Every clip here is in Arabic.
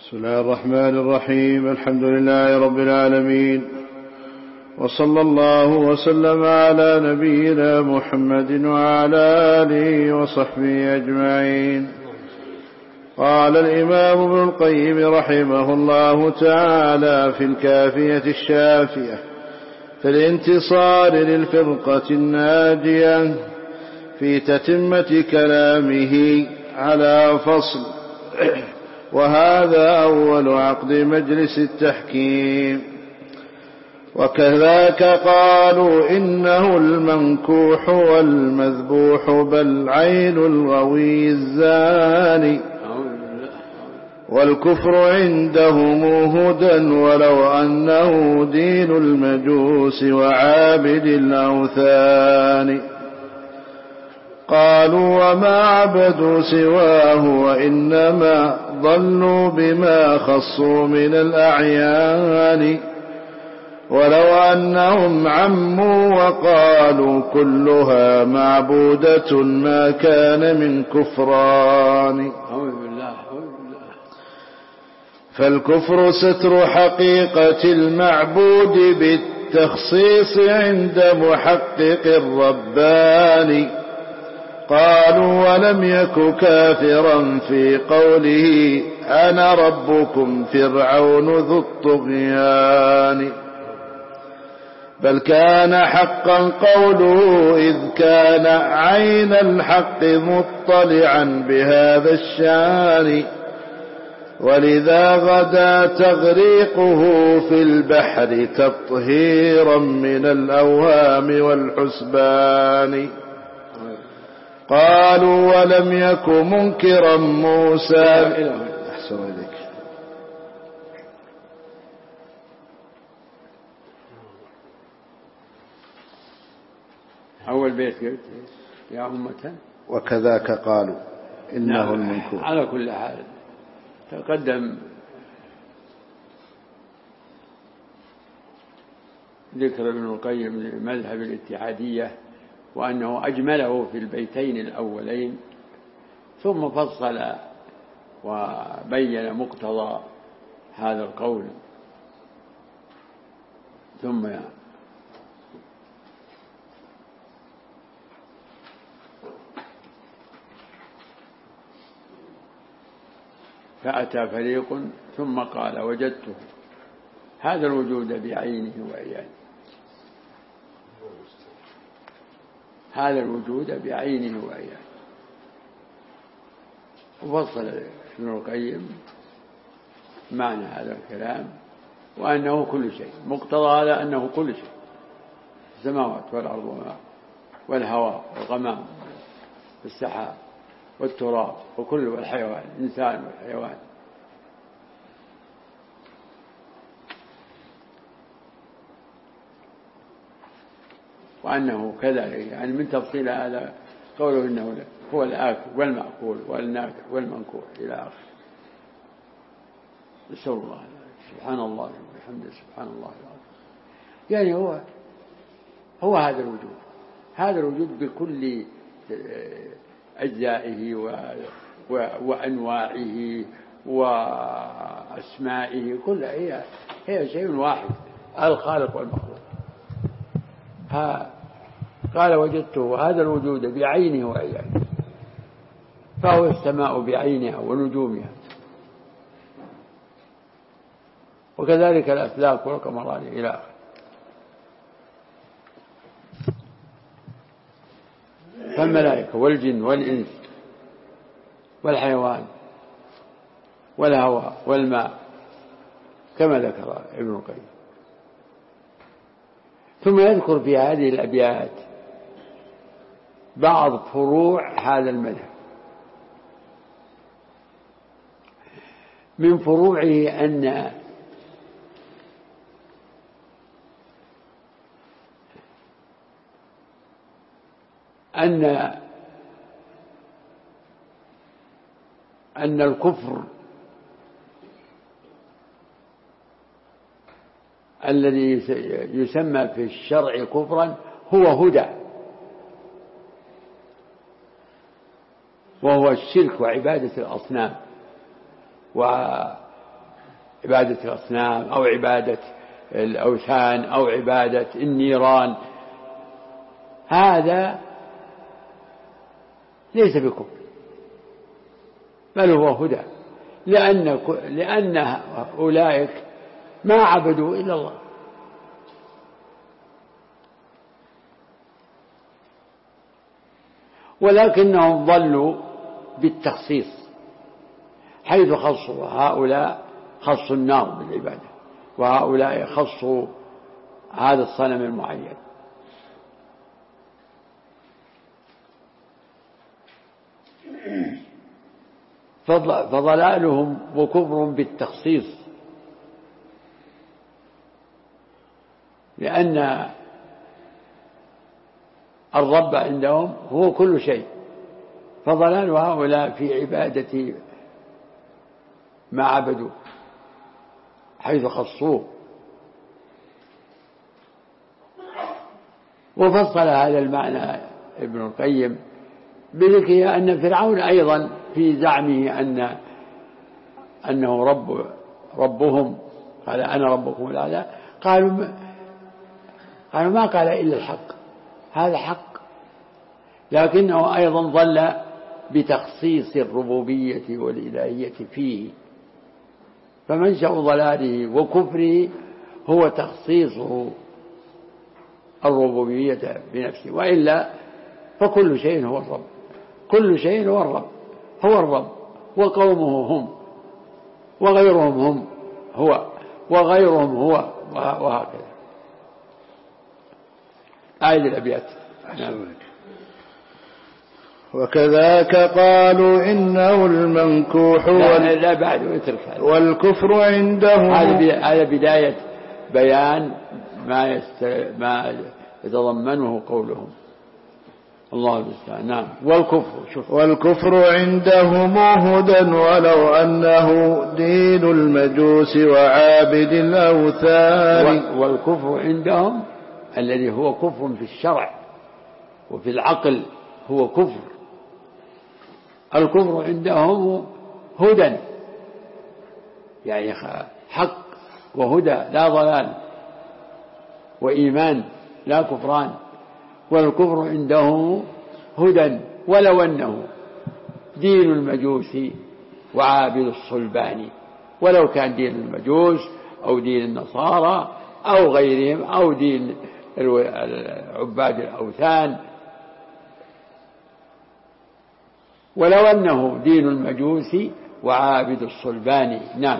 بسم الله الرحمن الرحيم. الحمد لله رب العالمين، وصلى الله وسلم على نبينا محمد وعلى آله وصحبه أجمعين. قال الإمام ابن القيم رحمه الله تعالى في الكافية الشافية في الانتصار للفرقة الناجية في تتمة كلامه على فصل: وهذا أول عقد مجلس التحكيم. وكذاك قالوا إنه المنكوح والمذبوح بل عين الغوي الزاني، والكفر عندهم هدى ولو أنه دين المجوس وعابد الأوثان. قالوا وما عبدوا سواه وإنما ضلوا بما خصوا من الأعيان، ولو أنهم عموا وقالوا كلها معبودة ما كان من كفران. فالكفر ستر حقيقة المعبود بالتخصيص عند محقق الرباني. قالوا ولم يك كافرا في قوله أنا ربكم فرعون ذو الطغيان، بل كان حقا قوله إذ كان عين الحق مطلعا بهذا الشان، ولذا غدا تغريقه في البحر تطهيرا من الأوهام والحسبان. قالوا ولم يك منكرا موسى. أحسن إليك. أول بيت قلت يا أمة وكذاك قالوا إنه المنكور. على كل حال تقدم ذكر ابن القيم لمذهب الاتحادية وأنه أجمله في البيتين الأولين، ثم فصل وبين مقتضى هذا القول، ثم فأتى فريق ثم قال وجدته هذا الوجود بعينه وعيانه، هذا الوجود بعينه وعيانه. وفصل ابن القيم معنى هذا الكلام وأنه كل شيء، مقتضى هذا أنه كل شيء، السماوات والأرض والهواء والغمام والسحاب والتراب وكل والحيوان، الإنسان والحيوان. وأنه كذلك يعني من تفصيل هذا قوله إنه هو الآكل والمأكول والناكح والمنكوح إلى آخره. نسأل الله سبحان الله وبحمده سبحان الله العظيم. يعني هو هذا الوجود، هذا الوجود بكل أجزائه وأنواعه وأسمائه كلها هي شيء واحد، الخالق والمخلوق. قال وجدته هذا الوجود بعينه وعيانه، فهو السماء بعينها ونجومها، وكذلك الأفلاك والقمران إلى آخره. فالملائكة والجن والإنس والحيوان والهواء والماء كما ذكر ابن القيم. ثم يذكر في هذه الأبيات بعض فروع هذا المذهب. من فروعه أن الكفر الذي يسمى في الشرع كفرا هو هدى، وهو الشرك وعبادة الأصنام عبادة الأصنام أو عبادة الأوثان أو عبادة النيران، هذا ليس بكفر بل هو هدى، لأن أولئك ما عبدوا إلا الله. ولكنهم ضلوا بالتخصيص، حيث خصوا هؤلاء خصوا النار بالعبادة، وهؤلاء خصوا هذا الصنم المعين. فضلالهم وكفر بالتخصيص، لأن الرب عندهم هو كل شيء، فضلال هؤلاء في عبادة ما عبدوا حيث خصوه. وفصل هذا المعنى ابن القيم بذكر أن فرعون أيضا في زعمه أنه ربهم، قال أنا ربكم الأعلى، قالوا ما قال إلا الحق، هذا حق، لكنه أيضا ظل بتخصيص الربوبية والإلهية فيه، فمنشأ ضلاله وكفره هو تخصيصه الربوبية بنفسه، وإلا فكل شيء هو الرب، كل شيء هو الرب، هو الرب وقومه هم وغيرهم هم هو وغيرهم هو، وهكذا. آية الأبيات. وكذاك قالوا إنه المنكوح لا بعد والكفر عنده. هذا بداية بيان ما يتضمنه قولهم. الله المستعان. نعم. والكفر عندهم هدى ولو أنه دين المجوس وعابد الأوثان. والكفر عندهم الذي هو كفر في الشرع وفي العقل هو كفر. الكفر عندهم هدى، يعني حق وهدى لا ضلال، وإيمان لا كفران. والكفر عنده هدى ولو أنه دين المجوس وعابد الصلبان، ولو كان دين المجوس أو دين النصارى أو غيرهم أو دين عباد الأوثان، ولو أنه دين المجوس وعابد الصلبان. نعم.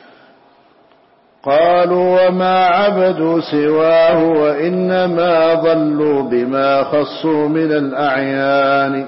قالوا وما عبدوا سواه وإنما ضلوا بما خصوا من الأعيان.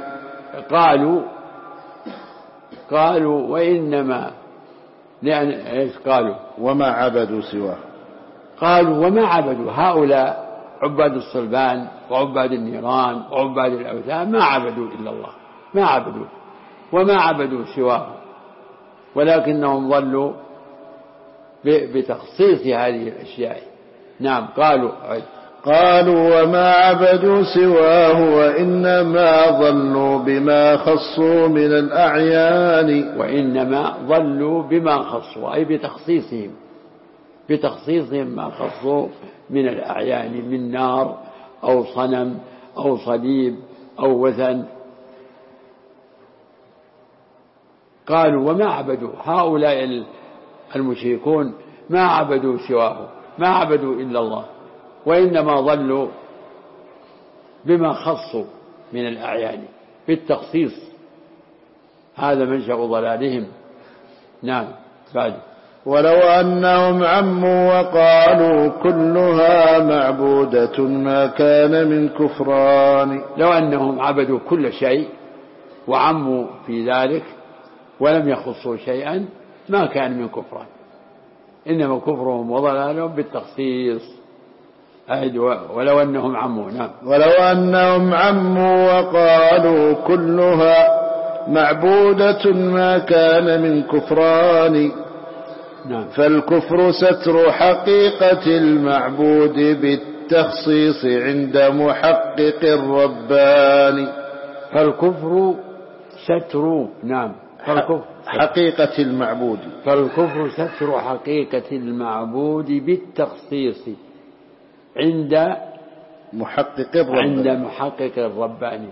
قالوا وإنما، لأن إيش قالوا؟ وما عبدوا سواه. قالوا وما عبدوا، هؤلاء عباد الصلبان وعباد النيران وعباد الأوثان ما عبدوا إلا الله، ما عبدوا وما عبدوا سواه، ولكنهم ضلوا بتخصيص هذه الأشياء. نعم. قالوا وما عبدوا سواه وإنما ضلوا بما خصوا من الأعيان. وإنما ضلوا بما خصوا أي بتخصيصهم ما خصوا من الأعيان، من نار أو صنم أو صليب أو وثن. قالوا وما عبدوا، هؤلاء المشركون ما عبدوا سواه، ما عبدوا إلا الله، وإنما ضلوا بما خصوا من الأعيان بالتخصيص، هذا منشأ ضلالهم. نعم. بعد. ولو أنهم عموا وقالوا كلها معبودة ما كان من كفران. لو أنهم عبدوا كل شيء وعموا في ذلك ولم يخصوا شيئا ما كان من كفران، إنما كفرهم وضلالهم بالتخصيص. ولو أنهم عموا. نعم. ولو أنهم عموا وقالوا كلها معبودة ما كان من كفران. نعم. فالكفر ستر حقيقة المعبود بالتخصيص عند محقق الرباني. فالكفر ستر. نعم. حقيقة المعبود. فالكفر ستر حقيقة المعبود بالتخصيص عند محقق الرباني.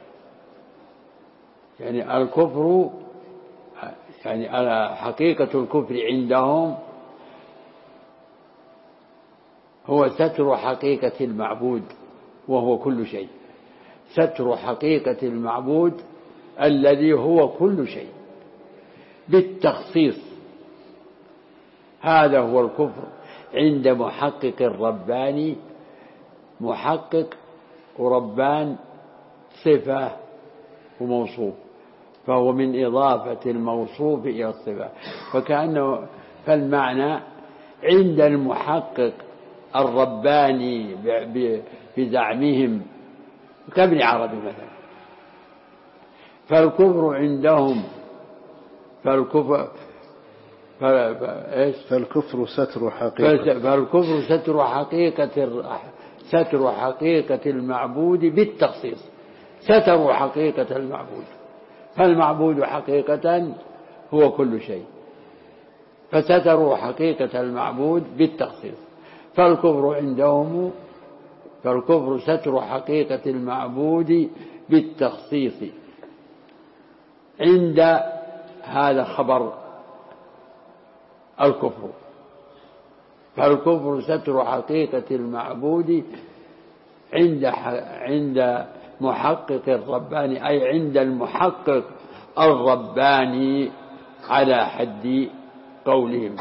يعني الكفر، يعني حقيقة الكفر عندهم هو ستر حقيقة المعبود وهو كل شيء. ستر حقيقة المعبود الذي هو كل شيء بالتخصيص، هذا هو الكفر عند محقق الرباني. محقق وربان صفة وموصوف، فهو من إضافة الموصوف إلى الصفة. فالمعنى عند المحقق الرباني بزعمهم كابن عربي مثلا، فالكفر عندهم فالكفر ستر حقيقة. فالكفر ستر حقيقة المعبود بالتخصيص. ستروا حقيقة المعبود، فالمعبود حقيقة هو كل شيء، فستروا حقيقة المعبود بالتخصيص. فالكفر عندهم ستر حقيقة المعبود بالتخصيص. عند هذا خبر الكفر، فالكفر ستر حقيقة المعبود عند محقق الرباني، أي عند المحقق الرباني على حد قولهم.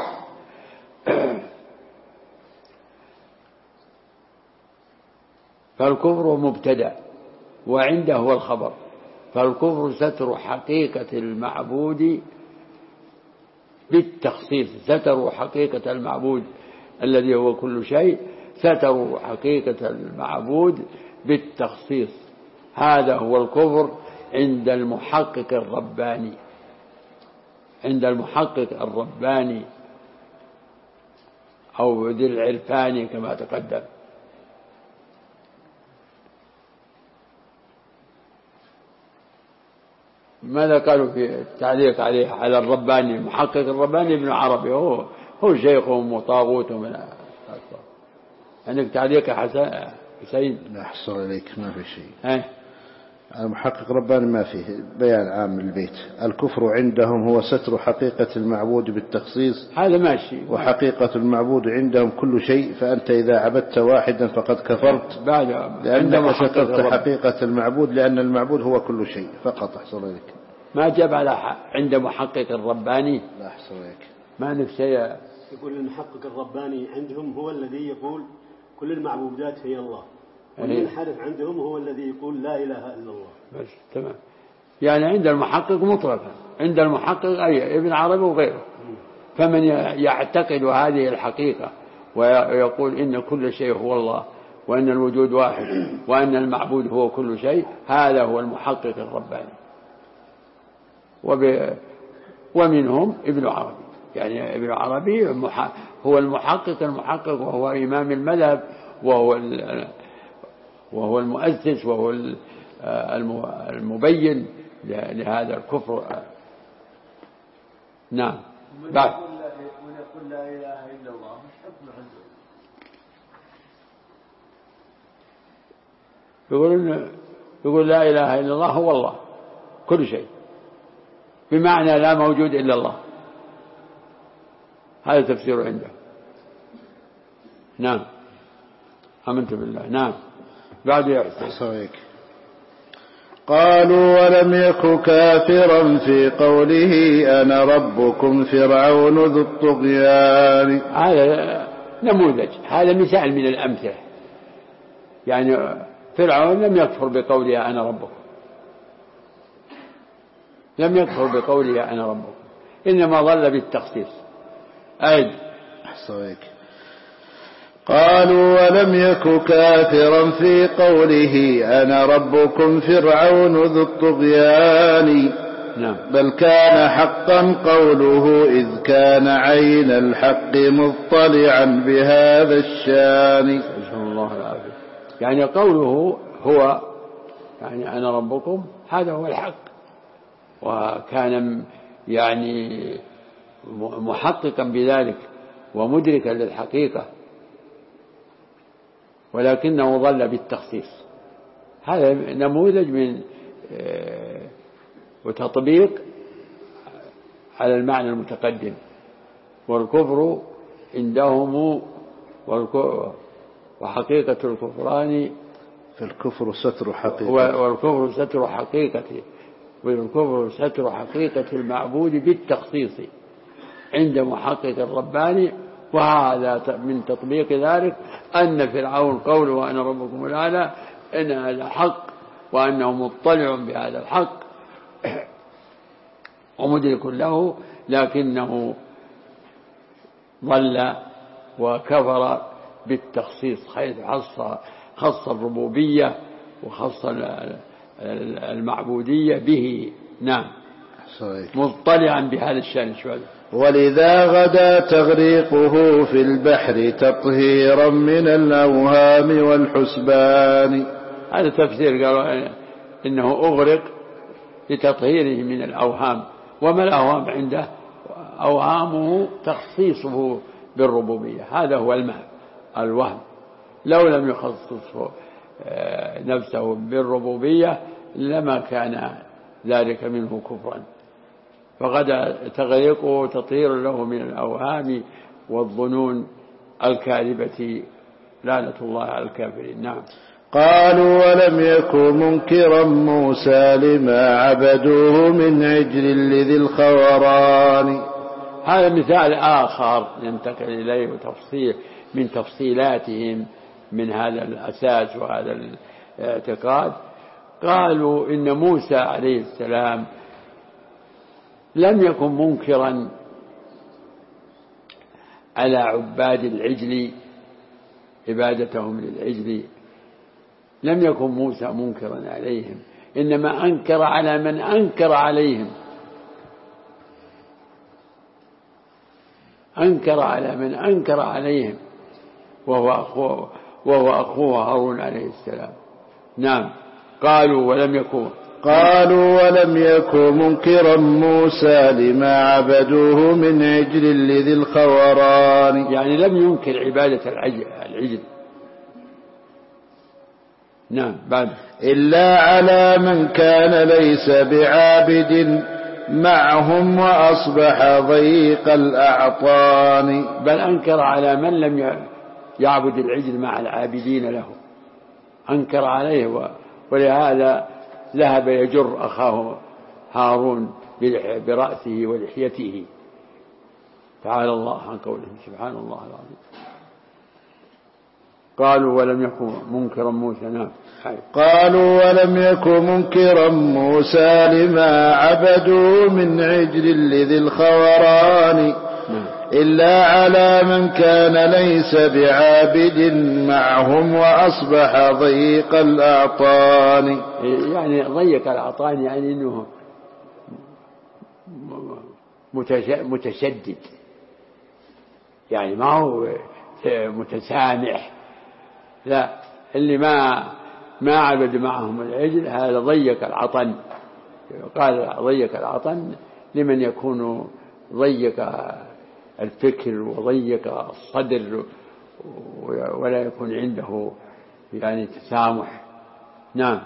فالكفر مبتدأ وعنده هو الخبر. فالكفر ستر حقيقة المعبود بالتخصيص. ستروا حقيقة المعبود الذي هو كل شيء، ستروا حقيقة المعبود بالتخصيص. هذا هو الكفر عند المحقق الرباني. عند المحقق الرباني أو ذي العرفان كما تقدم. ماذا قالوا في التعليق عليه على الرباني؟ محقق الرباني ابن عربي هو شيخهم وطاغوتهم من الأكبر. عندك تعليق حسين؟ لا أحصر عليك، ما في شيء. المحقق الرباني ما فيه بيان عام البيت. الكفر عندهم هو ستر حقيقة المعبود بالتخصيص، هذا ماشي. وحقيقة المعبود عندهم كل شيء، فأنت إذا عبدت واحدا فقد كفرت، لأنك سترت حقيقة المعبود، لأن المعبود هو كل شيء فقط. أحصر عليك، ما جاب على عند محقق الرباني. لا أحصر عليك، ما نفسي. يقول المحقق الرباني عندهم هو الذي يقول كل المعبودات هي الله، والمنحرف عندهم هو الذي يقول لا إله إلا الله. بس تمام. يعني عند المحقق مطلقا، عند المحقق أي ابن عربي وغيره. فمن يعتقد هذه الحقيقة ويقول إن كل شيء هو الله، وأن الوجود واحد، وأن المعبود هو كل شيء، هذا هو المحقق الرباني. ومنهم ابن عربي. يعني ابن عربي هو المحقق وهو إمام المذهب، وهو المؤسس، وهو المبين لهذا الكفر. نعم. بعد ونقول لا إله إلا الله مش حكم عنده. يقول لا إله إلا الله هو الله كل شيء، بمعنى لا موجود إلا الله. هذا تفسير عنده. نعم. آمنت بالله. نعم. بعد يحسن. قالوا ولم يك كافرا في قوله أنا ربكم فرعون ذو الطغيان. هذا نموذج، هذا مثال من الأمثلة. يعني فرعون لم يكفر بقوله أنا ربكم، لم يكفر بقوله أنا ربكم، إنما ظل بالتخصيص. قالوا ولم يك كافرا في قوله أنا ربكم فرعون ذو الطغيان. نعم. بل كان حقا قوله إذ كان عين الحق مطلعا بهذا الشان. الله العافية. يعني قوله هو يعني أنا ربكم هذا هو الحق، وكان يعني محققا بذلك ومدركا للحقيقة، ولكنه ظل بالتخصيص. هذا نموذج من وتطبيق على المعنى المتقدم. والكفر عندهم وحقيقة الكفران فالكفر ستر حقيقة، والكفر ستر حقيقته، والكفر ستر حقيقة المعبود بالتخصيص عند محقق الرباني. وهذا من تطبيق ذلك أن فرعون قوله وأنا ربكم الأعلى إن هذا حق، وأنه مطلع بهذا الحق ومدرك له، لكنه ضل وكفر بالتخصيص، حيث خص الربوبية وخص المعبودية به. نعم، مطلعا بهذا الشأن شوال. ولذا غدا تغريقه في البحر تطهيرا من الأوهام والحسبان. هذا تفسير، قالوا إنه أغرق لتطهيره من الأوهام. وما الأوهام عنده؟ أوهامه تخصيصه بالربوبية، هذا هو الوهم. لو لم يخصصه نفسه بالربوبية لما كان ذلك منه كفرا. فغدا تغريقه تطهير له من الأوهام والظنون الكاذبة، لعنة الله على الكافرين. نعم. قالوا ولم يكن منكرا موسى لما عبدوه من عجل لذي الخوران. هذا مثال آخر ينتقل إليه وتفصيل من تفصيلاتهم من هذا الأساس وهذا الاعتقاد. قالوا إن موسى عليه السلام لم يكن منكرا على عباد العجل عبادتهم للعجل، لم يكن موسى منكرا عليهم، إنما أنكر على من أنكر عليهم، أنكر على من أنكر عليهم وهو أخوه هارون عليه السلام. نعم. قالوا ولم يكن منكرا موسى لما عبدوه من عجل لذي الخوران، يعني لم ينكر عبادة العجل. نعم. بعد إلا على من كان ليس بعابد معهم وأصبح ضيق الأعطان. بل أنكر على من لم يعبد العجل مع العابدين له، أنكر عليه، ولهذا ذهب يجر أخاه هارون برأسه ولحيته. تعالى الله عن قولهم، سبحان الله العظيم. قالوا ولم يكن منكرا موسى. نعم. قالوا ولم يكن منكرا موسى لما عبدوا من عجل لذي الخوران إلا على من كان ليس بعابد معهم وأصبح ضيق الأعطان. يعني ضيق الأعطان يعني أنه متشدد، يعني ما هو متسامح، لا، اللي ما عبد معهم العجل هذا ضيق العطن. قال ضيق العطن لمن يكون ضيق الفكر وضيق الصدر ولا يكون عنده يعني تسامح. نعم.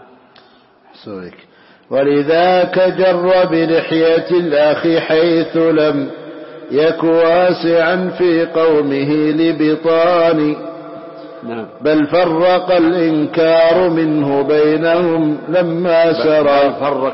ولذاك جر بلحية الأخ حيث لم يك واسعا في قومه لبطان. نعم. بل فرق الإنكار منه بينهم لما سرى.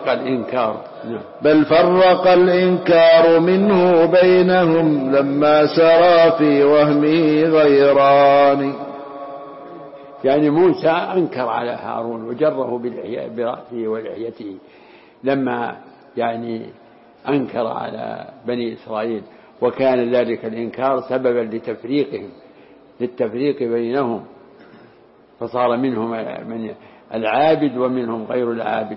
بل فرق الإنكار منه بينهم لما سرى في وهمه غيران. يعني موسى أنكر على هارون وجره برأسه ولحيته لما يعني أنكر على بني إسرائيل، وكان ذلك الإنكار سببا للتفريق بينهم، فصار منهم من العابد ومنهم غير العابد،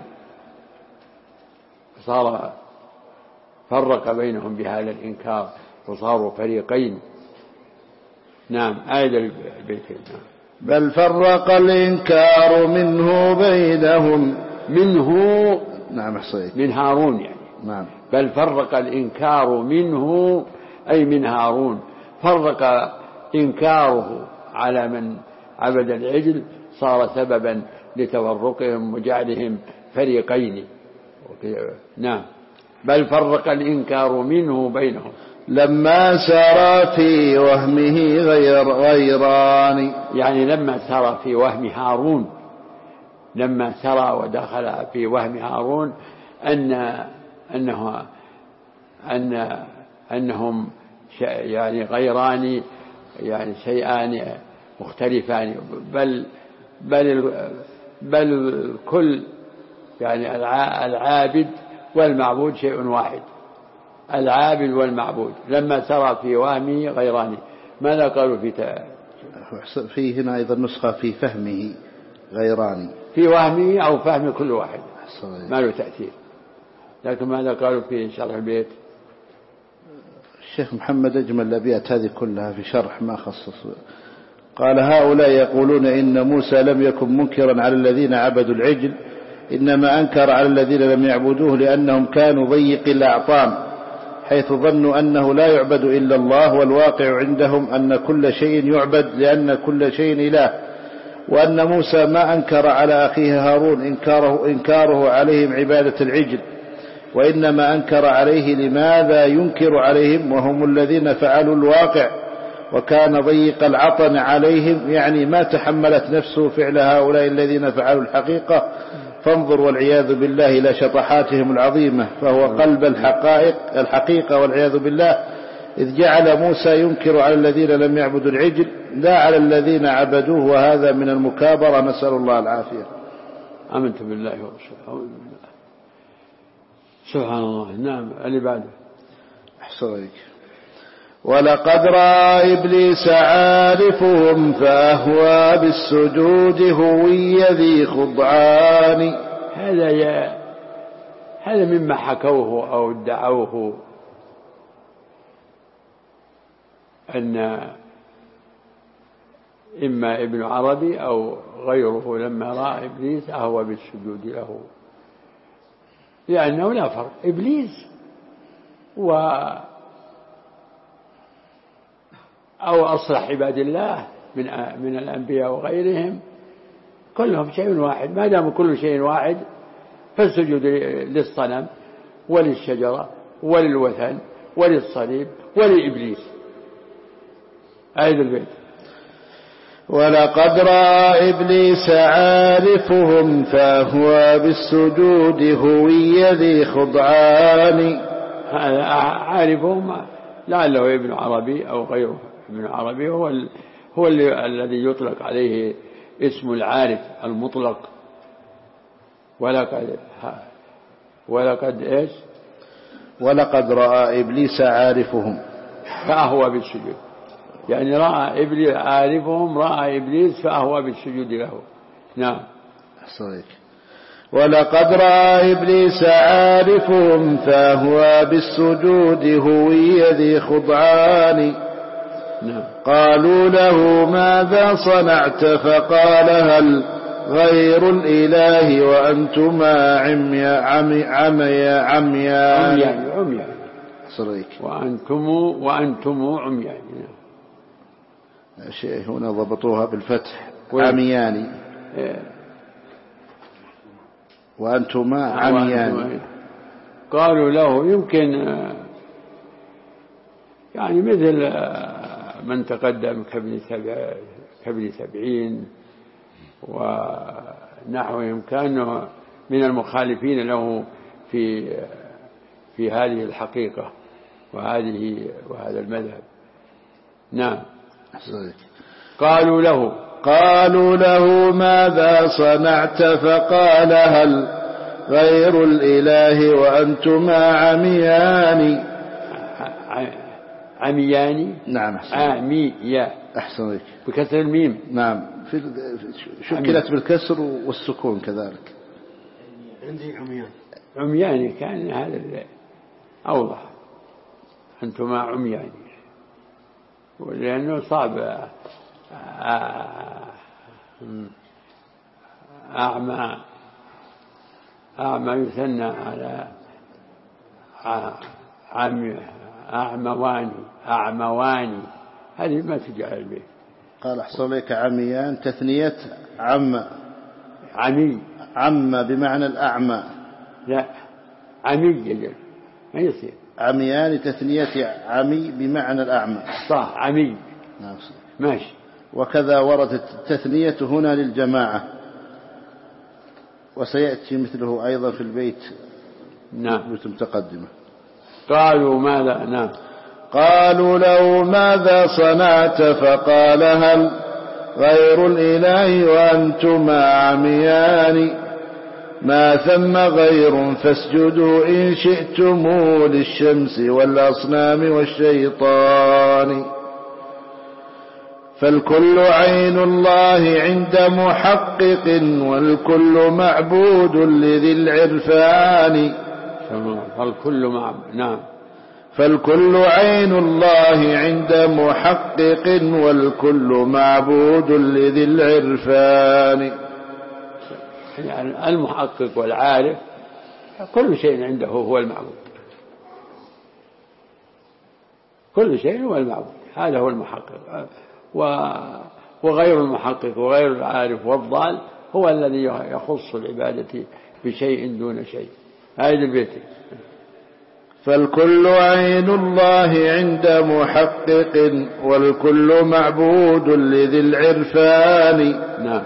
فصار فرق بينهم بهذا الإنكار وصاروا فريقين. نعم. آية البيتين. بل فرق الإنكار منه بينهم منه. نعم. من هارون يعني. نعم. بل فرق الإنكار منه أي من هارون، فرق إنكاره على من عبد العجل صار سببا لتفرقهم وجعلهم فريقين. نعم، بل فرق الإنكار منه بينهم لما سار في وهمه غيران، يعني لما سار في وهم هارون، لما سرى ودخل في وهم هارون أنهم يعني غيران، يعني شيئان مختلفان، بل كل يعني العابد والمعبود شيء واحد، العابد والمعبود. لما سرى في وهمه غيران، ماذا قالوا في هنا أيضا نسخة في فهمه غيران، في وهمه أو فهم كل واحد ما له تأثير. لكن ماذا قالوا في شرح البيت؟ الشيخ محمد أجمل الأبيات هذه كلها في شرح ما خصص. قال هؤلاء يقولون إن موسى لم يكن منكرا على الذين عبدوا العجل، إنما أنكر على الذين لم يعبدوه لأنهم كانوا ضيق الأعطان، حيث ظنوا أنه لا يعبد إلا الله، والواقع عندهم أن كل شيء يعبد لأن كل شيء إله. وأن موسى ما أنكر على أخيه هارون إنكاره عليهم عبادة العجل، وإنما أنكر عليه لماذا ينكر عليهم وهم الذين فعلوا الواقع، وكان ضيق العطن عليهم، يعني ما تحملت نفسه فعل هؤلاء الذين فعلوا الحقيقة. فانظر والعياذ بالله إلى شطحاتهم العظيمة، فهو قلب الحقيقة والعياذ بالله، إذ جعل موسى ينكر على الذين لم يعبدوا العجل لا على الذين عبدوه، وهذا من المكابرة، نسأل الله العافية. آمنت بالله ورسوله. سبحان الله. نعم، اللي بعده. أحسنك. ولقد رأى إبليس عارفهم فأهوى بالسجود هوي ذي خضعان. هذا مما حكوه أو ادعوه أن إما ابن عربي أو غيره لما رأى إبليس أهوى بالسجود له، لأنه لا فرق. إبليس أو أصلح عباد الله من الأنبياء وغيرهم كلهم شيء واحد. ما دام كل شيء واحد فالسجود للصنم وللشجرة وللوثن وللصليب ولإبليس. أعيد البيت. ولقد رأى إبليس عارفهم فهو بالسجود هوي ذي خضعان. هذا عارفهم لعله ابن عربي أو غيره. ابن عربي هو الذي يطلق عليه اسم العارف المطلق. ولقد إيش؟ ولقد رأى إبليس عارفهم فأهوى بالسجود، يعني رأى إبليس عارفهم، رأى إبليس فأهوى بالسجود له. نعم. أحسنك. ولقد رأى إبليس عارفهم فهوى بالسجود هوي ذي خضعان. نعم. قالوا له ماذا صنعت فقال هل غير الإله وأنتما عميان. وأنتم عميان. شيء هنا ضبطوها بالفتح عميان. وأنتما عميان. قالوا له يمكن يعني مثل من تقدم كابن 70 ونحوهم، كانوا من المخالفين له في هذه الحقيقة وهذا المذهب. نعم. قالوا له ماذا صنعت فقال هل غير الإله وأنتما عميان. نعم. أحسنك. بكسر الميم. نعم. شكلت بالكسر والسكون كذلك. عندي عميان كان هذا أوضح. أنتما عميان، لأنه صعب أعمى يثنى أعمواني هذه ما تجعل البيت. قال أحسن لك عميان تثنية عم بمعنى الأعمى. لا عمي يجب ما يصير عميان تثنية عمي بمعنى الأعمى. صح عمي. نعم ماشي. وكذا وردت التثنية هنا للجماعة، وسيأتي مثله أيضا في البيت. نعم. متقدمة. قالوا ماذا؟ نعم. قالوا له ماذا صنعت؟ فقال هل غير الإله وأنتما عميان، ما ثم غير فاسجدوا إن شئتم للشمس والأصنام والشيطان، فالكل عين الله عند محقق والكل معبود لذي العرفان. نعم. فالكل عين الله عند محقق والكل معبود لذي العرفان. يعني المحقق والعارف كل شيء عنده هو المعبود، كل شيء هو المعبود، هذا هو المحقق. وغير المحقق وغير العارف والضال هو الذي يخص العبادة بشيء دون شيء. هذا البيت. فالكل عين الله عند محقق والكل معبود لذي العرفان. نعم.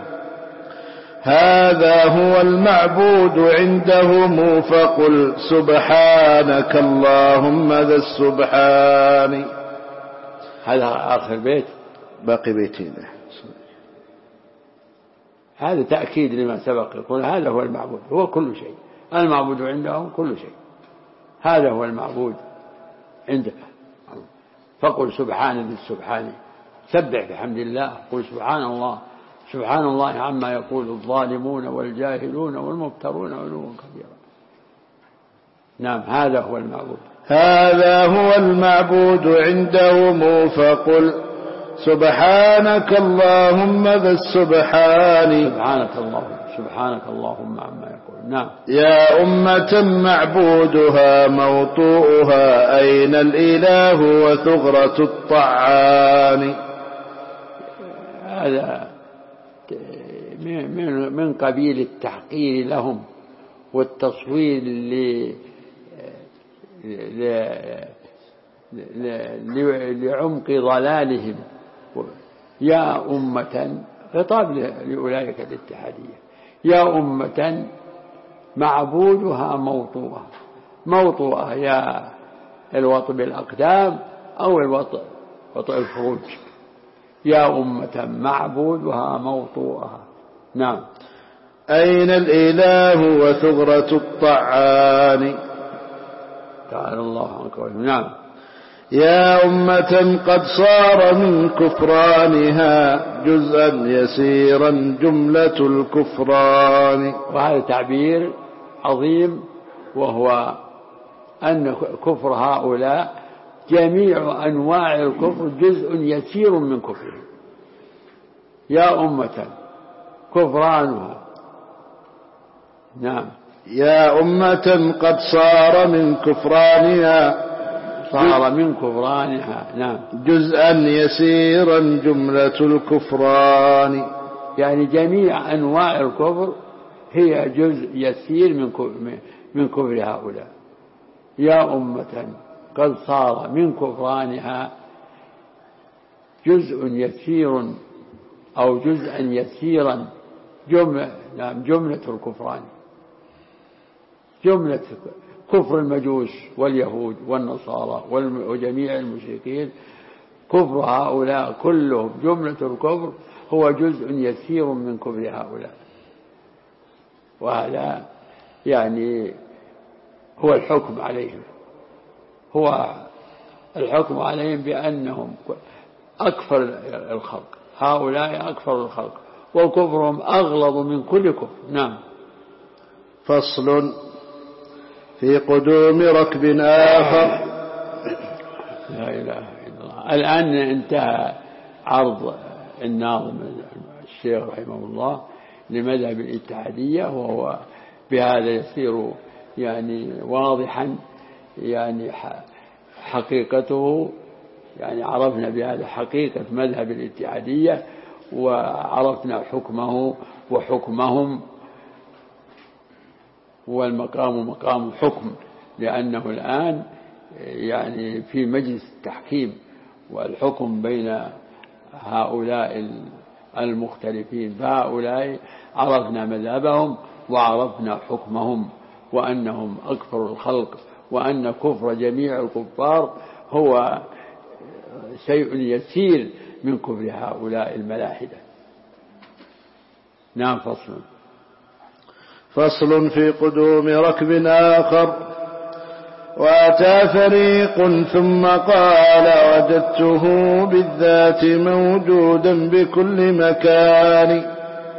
هذا هو المعبود عندهم فقل سبحانك اللهم ذا السبحان. هذا آخر بيت. باقي بيتين. هذا تأكيد لما سبق، يقول هذا هو المعبود، هو كل شيء، المعبود عندهم كل شيء، هذا هو المعبود عندك. فقل سبحان ذي السبحان، سبح بحمد الله، قل سبحان الله، سبحان الله عما يقول الظالمون والجاهلون والمفترون علوا كبيرا. نعم. هذا هو المعبود. هذا هو المعبود عندهم فقل سبحانك اللهم ذا السبحان. سبحانك اللهم عما يقول. نعم. يا أمة معبودها موطوءها أين الإله وثغرة الطعان. هذا من قبيل التحقير لهم والتصوير لعمق ضلالهم. يا أمة، خطاب لأولئك الاتحادية، يا أمة معبودها موطوءها، يا الوطء بالأقدام أو وطء الفروج. يا أمة معبودها موطوءها. نعم. أين الإله وثغرة الطعان. تعالى الله عنك. نعم. يا أمة قد صار من كفرانها جزءا يسيرا جملة الكفران. وهذا تعبير عظيم، وهو أن كفر هؤلاء جميع أنواع الكفر جزء يسير من كفرهم. يا أمة كفرانها. نعم. يا أمة قد صار من كفرانها نعم جزءا يسيرا جملة الكفران. يعني جميع أنواع الكفر هي جزء يسير من كفر هؤلاء. يا أمة قد صار من كفرانها جزء يسير أو جزءا يسيرا جملة الكفران، جملة كفر المجوس واليهود والنصارى وجميع المشركين، كفر هؤلاء كلهم جملة الكفر هو جزء يسير من كفر هؤلاء. وهذا يعني هو الحكم عليهم، هو الحكم عليهم بأنهم أكفر الخلق، هؤلاء أكفر الخلق وكفرهم أغلظ من كل كفر. نعم. فصل في قدوم ركب آخر. لا إله إلا الله. الآن انتهى عرض الناظم الشيخ رحمه الله لمذهب الاتحادية، وهو بهذا يصير يعني واضحا يعني حقيقته، يعني عرفنا بهذا حقيقة مذهب الاتحادية، وعرفنا حكمه وحكمهم، والمقام مقام حكم، لأنه الآن يعني في مجلس التحكيم والحكم بين هؤلاء المختلفين، فهؤلاء عرفنا مذهبهم وعرفنا حكمهم، وأنهم أكفر الخلق، وأن كفر جميع الكفار هو شيء يسير من كفر هؤلاء الملاحدة. نعم. فصل في قدوم ركب آخر. وأتى فريق ثم قال وجدته بالذات موجودا بكل مكان،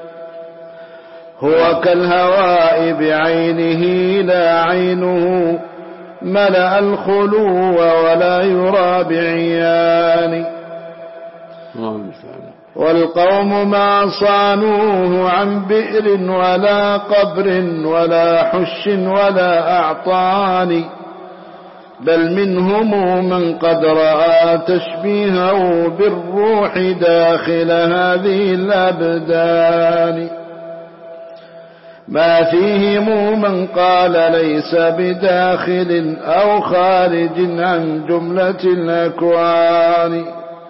هو كالهواء بعينه لا عينه ملأ الخلو ولا يرى بعيان، والقوم ما صانوه عن بئر ولا قبر ولا حش ولا أعطان، بل منهم من قد رأى تشبيهه بالروح داخل هذه الأبدان، ما فيهم من قال ليس بداخل أو خارج عن جملة الأكوان،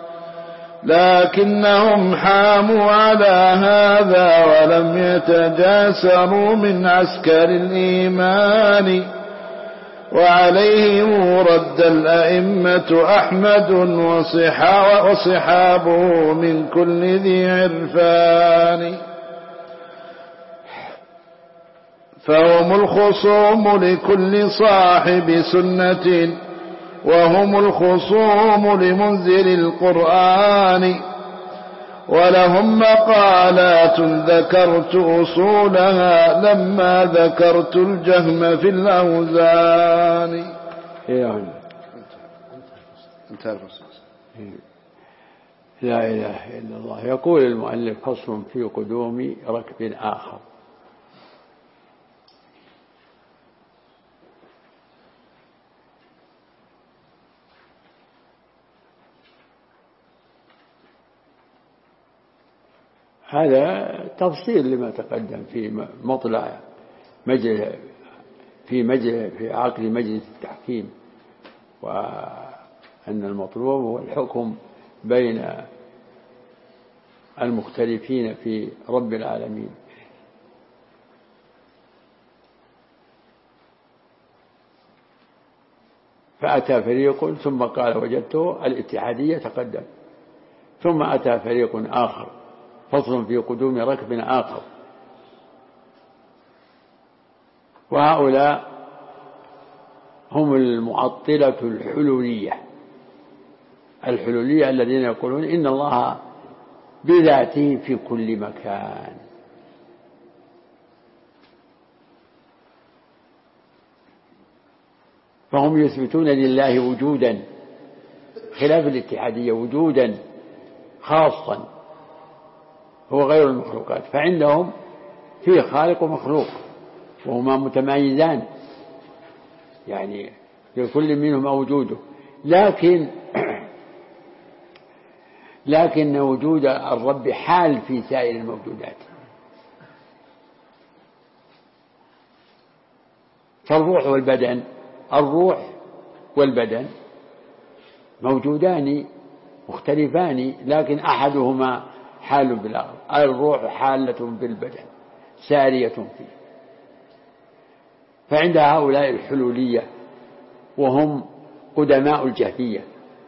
لكنهم حاموا على هذا ولم يتجاسروا من عسكر الإيمان، وعليهم رد الأئمة أحمد وصحابه من كل ذي عرفان، فهم الخصوم لكل صاحب سنة، وهم الخصوم لمنزل القرآن، ولهم مقالات ذكرت أصولها لما ذكرت الجهم في الأوزان. لا إله إلا الله. يقول المؤلف فصل في قدوم ركب آخر. هذا تفصيل لما تقدم في مطلع في عقد مجلس التحكيم، وأن المطلوب هو الحكم بين المختلفين في رب العالمين. فأتى فريق ثم قال وجدته الاتحادية تقدم، ثم أتى فريق آخر. فصل في قدوم ركب آخر. وهؤلاء هم المعطلة الحلولية الذين يقولون إن الله بذاته في كل مكان، فهم يثبتون لله وجودا خلاف الاتحادية، وجودا خاصا هو غير المخلوقات، فعندهم فيه خالق ومخلوق وهما متمايزان، يعني لكل منهما وجوده، لكن وجود الرب حال في سائر الموجودات. فالروح والبدن، الروح والبدن موجودان مختلفان، لكن أحدهما حال بالآخر. الروح حالة بالبدن سارية فيه. فعند هؤلاء الحلولية وهم قدماء الجهمية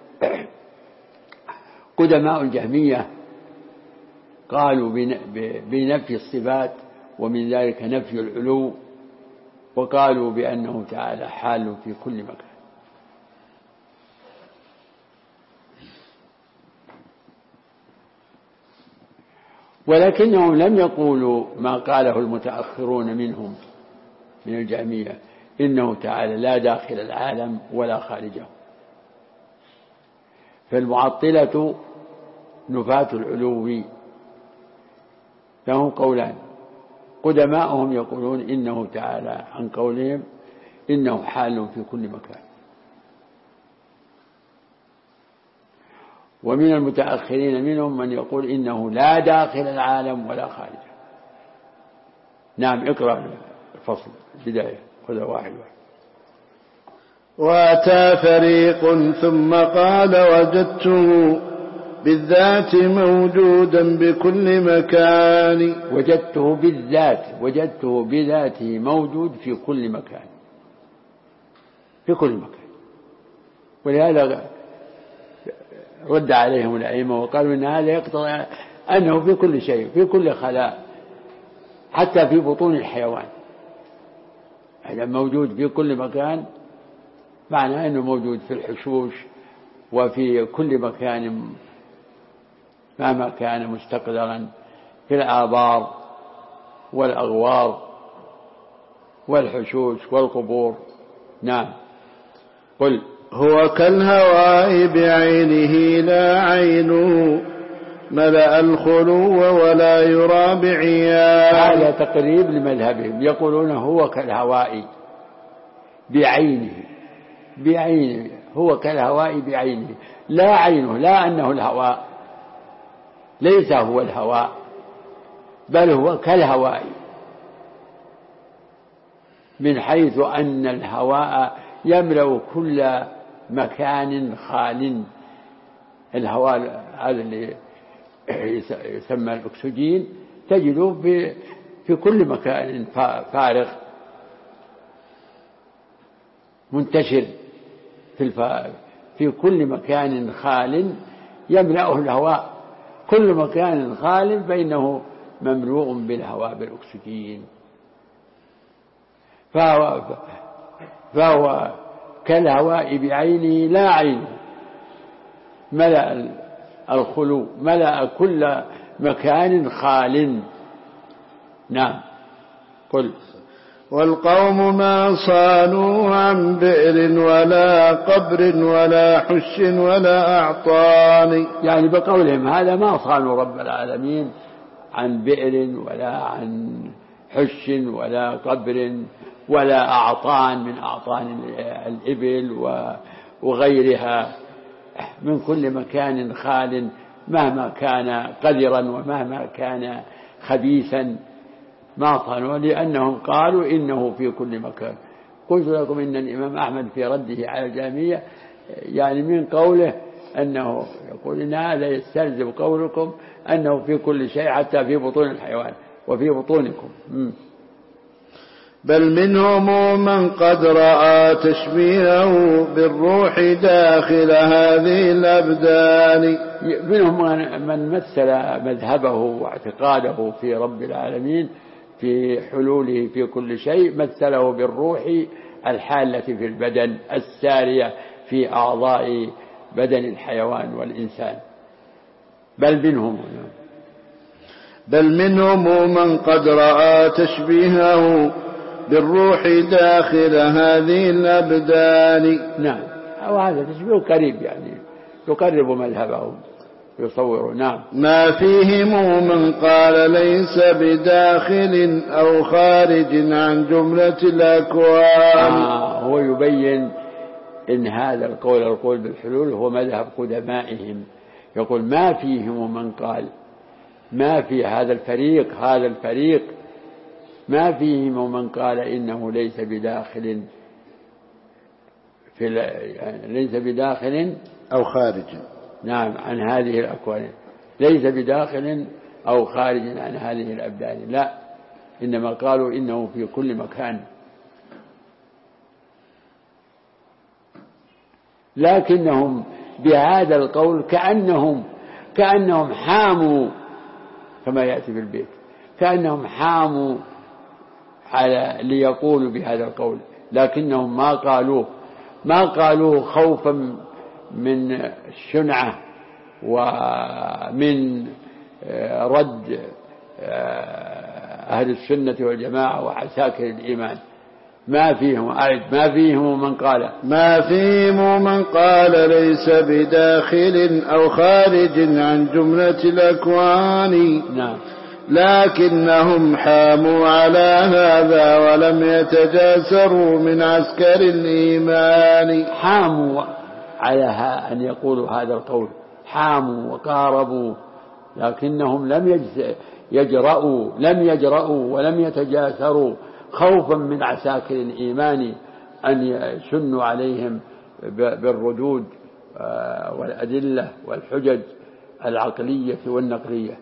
قدماء الجهمية قالوا بنفي الصفات، ومن ذلك نفي العلو، وقالوا بأنه تعالى حال في كل مكان. ولكنهم لم يقولوا ما قاله المتأخرون منهم من الجهمية، إنه تعالى لا داخل العالم ولا خارجه. فالمعطلة نفاة العلو لهم قولان. قدماؤهم يقولون إنه تعالى عن قولهم إنه حال في كل مكان. ومن المتأخرين منهم من يقول إنه لا داخل العالم ولا خارجه. نعم، اقرأ الفصل بداية، خذ واحد. وأتى فريق ثم قال وجدته بالذات موجودا بكل مكان. وجدته بالذات، وجدته بذاته موجود في كل مكان، في كل مكان. ولهذا رد عليهم الأئمة وقالوا إن هذا يقتضي أنه في كل شيء، في كل خلاء، حتى في بطون الحيوان. هذا موجود في كل مكان، معنى أنه موجود في الحشوش وفي كل مكان مهما كان مستقدرا، في الآبار والأغوار والحشوش والقبور. نعم. قل هو كالهواء بعينه لا عينه ملأ الخلو ولا يرى بعيان. هذا تقريب لمذهبهم، يقولون هو كالهواء بعينه، بعينه هو كالهواء بعينه، لا عينه، لا أنه الهواء، ليس هو الهواء بل هو كالهواء، من حيث أن الهواء يملأ كل مكان خال. الهواء هذا اللي يسمى الأكسجين تجده في كل مكان فارغ منتشر في كل مكان خال يملأه الهواء، كل مكان خال فإنه مملوء بالهواء بالأكسجين. فهو كالهواء بعينه لا عينه، ملأ الخلو، ملأ كل مكان خال. نعم. قل والقوم ما صانوا عن بئر ولا قبر ولا حش ولا أعطان. يعني بقولهم هذا ما صانوا رب العالمين عن بئر ولا عن حش ولا قبر ولا أعطان من أعطان الإبل وغيرها، من كل مكان خال مهما كان قذرا ومهما كان خبيثا ما صانوا، لأنهم قالوا إنه في كل مكان. قلت لكم إن الإمام أحمد في رده على الجهمية يعني من قوله أنه يقول إن هذا يستلزم قولكم أنه في كل شيء حتى في بطون الحيوان وفي بطونكم. بل منهم من قد رأى تشبيهه بالروح داخل هذه الأبدان. منهم من مثل مذهبه واعتقاده في رب العالمين في حلوله في كل شيء، مثله بالروح الحالة في البدن السارية في أعضاء بدن الحيوان والإنسان. بل منهم من قد رأى تشبيهه بالروح داخل هذه الأبدان. نعم، وهذا تشبيه قريب يعني يقرب مذهبهم يصوره. نعم. ما فيهم من قال ليس بداخل أو خارج عن جملة الأكوان. هو يبين إن هذا القول بالحلول هو مذهب قدمائهم، يقول ما فيهم من قال، ما في هذا الفريق ما فيهم من قال إنه ليس بداخل ليس بداخل أو خارج. نعم، عن هذه الأكوان، ليس بداخل أو خارج عن هذه الأبدان، لا، إنما قالوا إنه في كل مكان. لكنهم بهذا القول كأنهم حاموا، كما يأتي في البيت، كأنهم حاموا على ليقولوا بهذا القول، لكنهم ما قالوه خوفا من الشنعة ومن رد أهل السنة والجماعة وعساكر الإيمان. ما فيهم من قال ليس بداخل أو خارج عن جملة الأكوان. نعم. لكنهم حاموا على هذا ولم يتجاسروا من عسكر الإيمان. حاموا على أن يقولوا هذا القول، حاموا وقاربوا، لكنهم لم يجرؤوا ولم يتجاسروا خوفا من عساكر الإيمان أن يشنوا عليهم بالردود والأدلة والحجج العقلية والنقلية.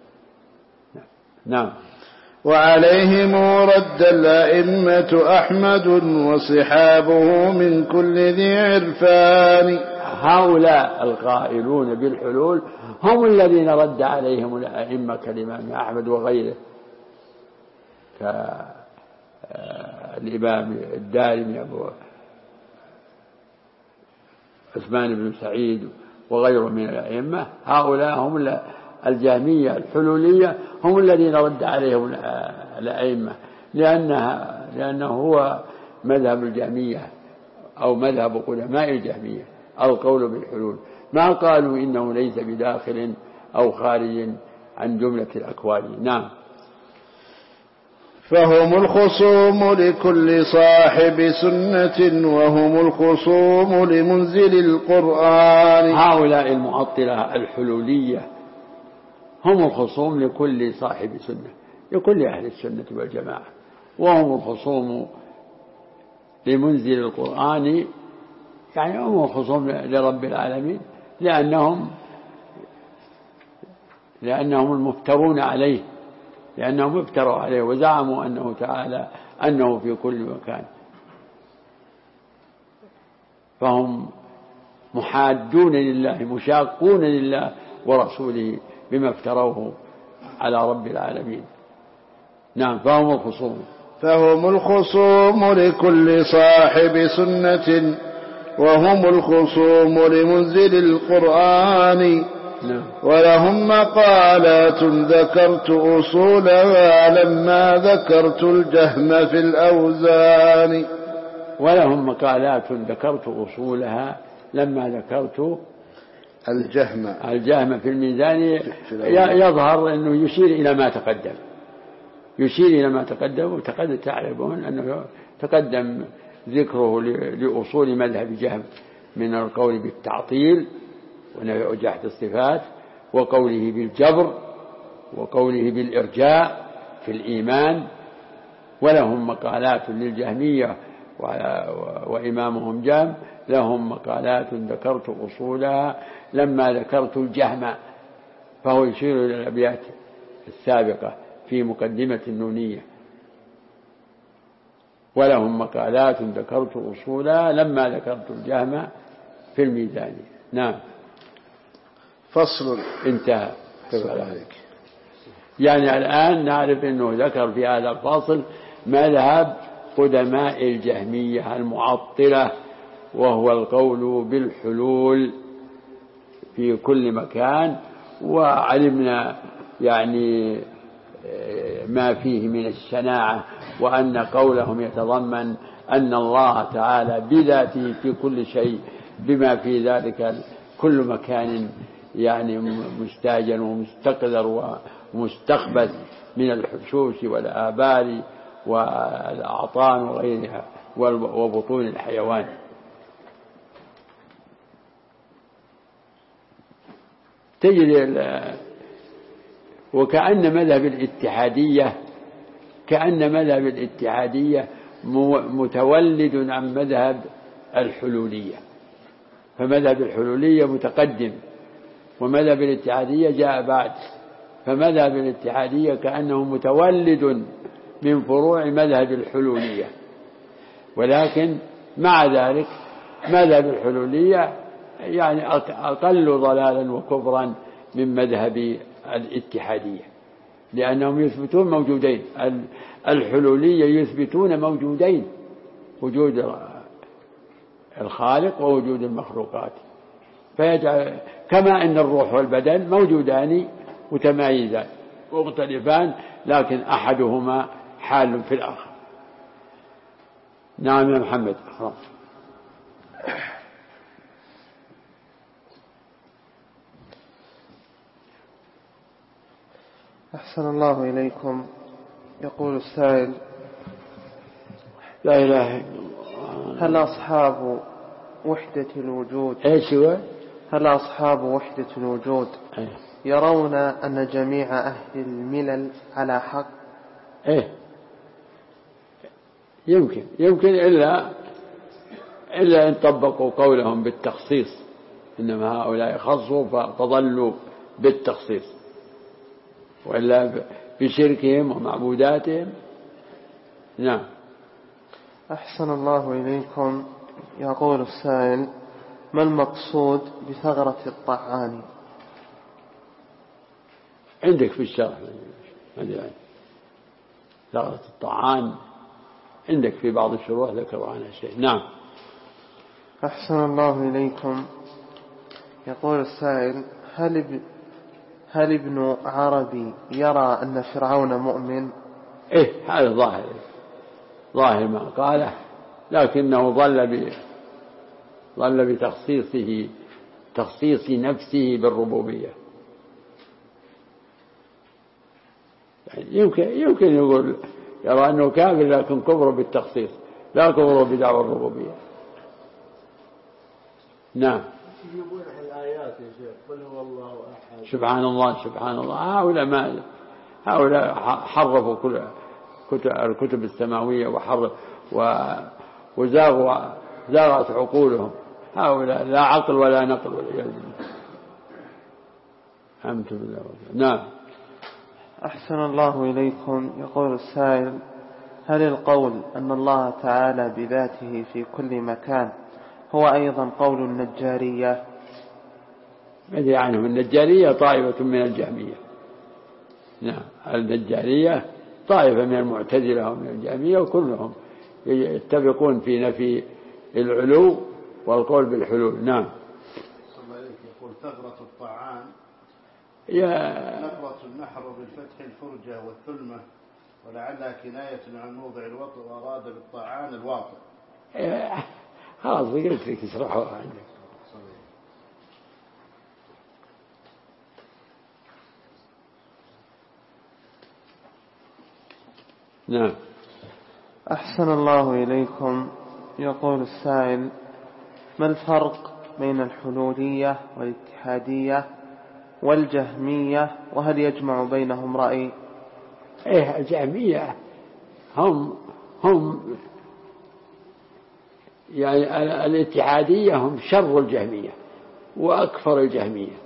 نعم. وعليهم رد الأئمة أحمد وصحابه من كل ذي عرفان. هؤلاء القائلون بالحلول هم الذين رد عليهم الأئمة كالإمام أحمد وغيره، كالإمام الدارمي أبو عثمان بن سعيد وغيره من الأئمة. هؤلاء هم الجهمية الحلولية، هم الذين رد عليهم الأئمة، لأنه هو مذهب الجهمية أو مذهب قدماء الجهمية القول بالحلول، ما قالوا إنه ليس بداخل أو خارج عن جملة الأكوان. نعم. فهم الخصوم لكل صاحب سنة وهم الخصوم لمنزل القرآن. هؤلاء المعطلة الحلولية هم الخصوم لكل صاحب سنة، لكل أهل السنة والجماعة، وهم الخصوم لمنزل القرآن، يعني هم الخصوم لرب العالمين، لأنهم المفترون عليه، لأنهم افتروا عليه وزعموا أنه تعالى أنه في كل مكان، فهم محادون لله مشاقون لله ورسوله بما افتروه على رب العالمين. نعم. فهم الخصوم لكل صاحب سنة وهم الخصوم لمنزل القرآن. نعم. ولهم مقالات ذكرت أصولها لما ذكرت الجهم في الأوزان. ولهم مقالات ذكرت أصولها لما ذكرت الجهم في الميزان. يظهر أنه يشير إلى ما تقدم، وتقدم تعرفون أنه تقدم ذكره لأصول مذهب جهم من القول بالتعطيل ونفي جحد الصفات، وقوله بالجبر، وقوله بالإرجاء في الإيمان. ولهم مقالات للجهمية وإمامهم جهم، لهم مقالات ذكرت أصولها لما ذكرت الجهم، فهو يشير إلى الأبيات السابقة في مقدمة النونية. ولهم مقالات ذكرت أصولها لما ذكرت الجهم في الميزان. نعم. فصل. انتهى. يعني الآن نعرف أنه ذكر في هذا الفصل مذهب قدماء الجهمية المعطلة، وهو القول بالحلول في كل مكان، وعلمنا يعني ما فيه من الشناعة، وأن قولهم يتضمن أن الله تعالى بذاته في كل شيء، بما في ذلك كل مكان يعني مستاجن ومستقذر ومستقبل من الحشوش والآبار والأعطان وغيرها وبطون الحيوان. تجد وكأن مذهب الاتحادية متولد عن مذهب الحلولية، فمذهب الحلولية متقدم ومذهب الاتحادية جاء بعد، فمذهب الاتحادية كأنه متولد من فروع مذهب الحلولية، ولكن مع ذلك مذهب الحلولية يعني أقل ضلالا وكفرا من مذهب الاتحادية، لأنهم يثبتون موجودين. الحلولية يثبتون موجودين، وجود الخالق ووجود المخلوقات، فيجعل كما أن الروح والبدن موجودان متمايزان مختلفان، لكن أحدهما حال في الآخر. نعم يا محمد. أحسن الله إليكم. يقول السائل: لا إله إلا الله. هل أصحاب وحدة الوجود هل أصحاب وحدة الوجود يرون أن جميع أهل الملل على حق؟ يمكن إلا إن طبقوا قولهم بالتخصيص، إنما هؤلاء خصوا فضلوا بالتخصيص، وإلا بشركهم ومعبوداتهم. نعم. أحسن الله إليكم. يقول السائل: ما المقصود بثغرة الطعان؟ عندك في الشرح ثغرة الطعان، عندك في بعض الشروح ذكروا عنها شيء. نعم. أحسن الله إليكم. يقول السائل: هل ابن عربي يرى أن فرعون مؤمن؟ هذا ظاهر ما قاله، لكنه ظل بتخصيص نفسه بالربوبية. يعني يمكن يقول يرى أنه كافر، لكن كفر بالتخصيص لا كفر بدعوى الربوبية. نعم. يجيبون الآيات يا شيخ، قل هو الله أحد. سبحان الله. هؤلاء حرفوا كل الكتب السماوية وزاغت عقولهم. هؤلاء لا عقل ولا نقل والعياذ بالله. نعم. أحسن الله إليكم. يقول السائل: هل القول أن الله تعالى بذاته في كل مكان هو أيضا قول النجارية؟ ماذا عنهم؟ النجارية طائفة من الجهمية. نعم، النجارية طائفة من المعتزلة ومن الجهمية، وكلهم يتفقون في نفي العلو والقول بالحلول. نعم. يقول ثغرة الطعان نقرة النحر بالفتح الفرجة والثلمة، ولعلها كناية عن موضع الوطء، وأراد بالطعان الواطئ. خلاص قلت لك اشرحوها عندك. نعم. أحسن الله إليكم. يقول السائل: ما الفرق بين الحلولية والاتحادية والجهمية، وهل يجمع بينهم رأي؟ الجهمية هم يعني الاتحادية هم شر الجهمية وأكفر الجهمية.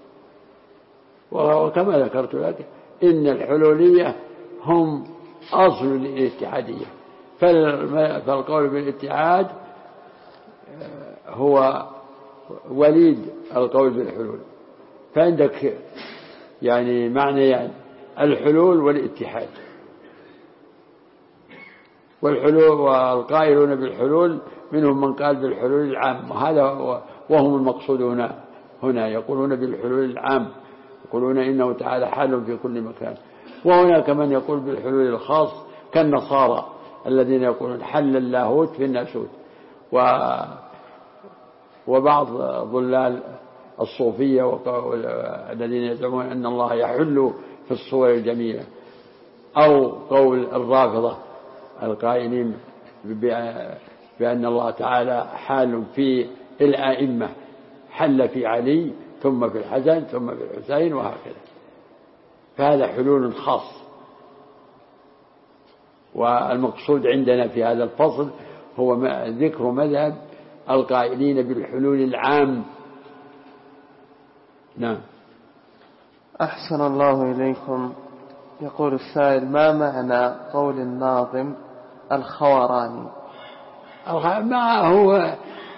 وكما ذكرت لك إن الحلولية هم أصل الاتحادية، فالقول بالاتحاد هو وليد القول بالحلول. فعندك يعني معنى الحلول والاتحاد، والحلول والقائلون بالحلول منهم من قال بالحلول العام، وهم المقصود هنا يقولون بالحلول العام، يقولون إنه تعالى حال في كل مكان. وهناك من يقول بالحلول الخاص كالنصارى الذين يقولون حل اللاهوت في الناسوت، وبعض ضلال الصوفية الذين يزعمون أن الله يحل في الصور الجميلة، أو قول الرافضة القائلين بأن الله تعالى حال في الآئمة، حل في علي ثم في الحسن ثم في الحسين وهكذا. فهذا حلول خاص. والمقصود عندنا في هذا الفصل هو ذكر مذهب القائلين بالحلول العام. نعم. أحسن الله إليكم. يقول السائل: ما معنى قول الناظم الخوراني؟ ما هو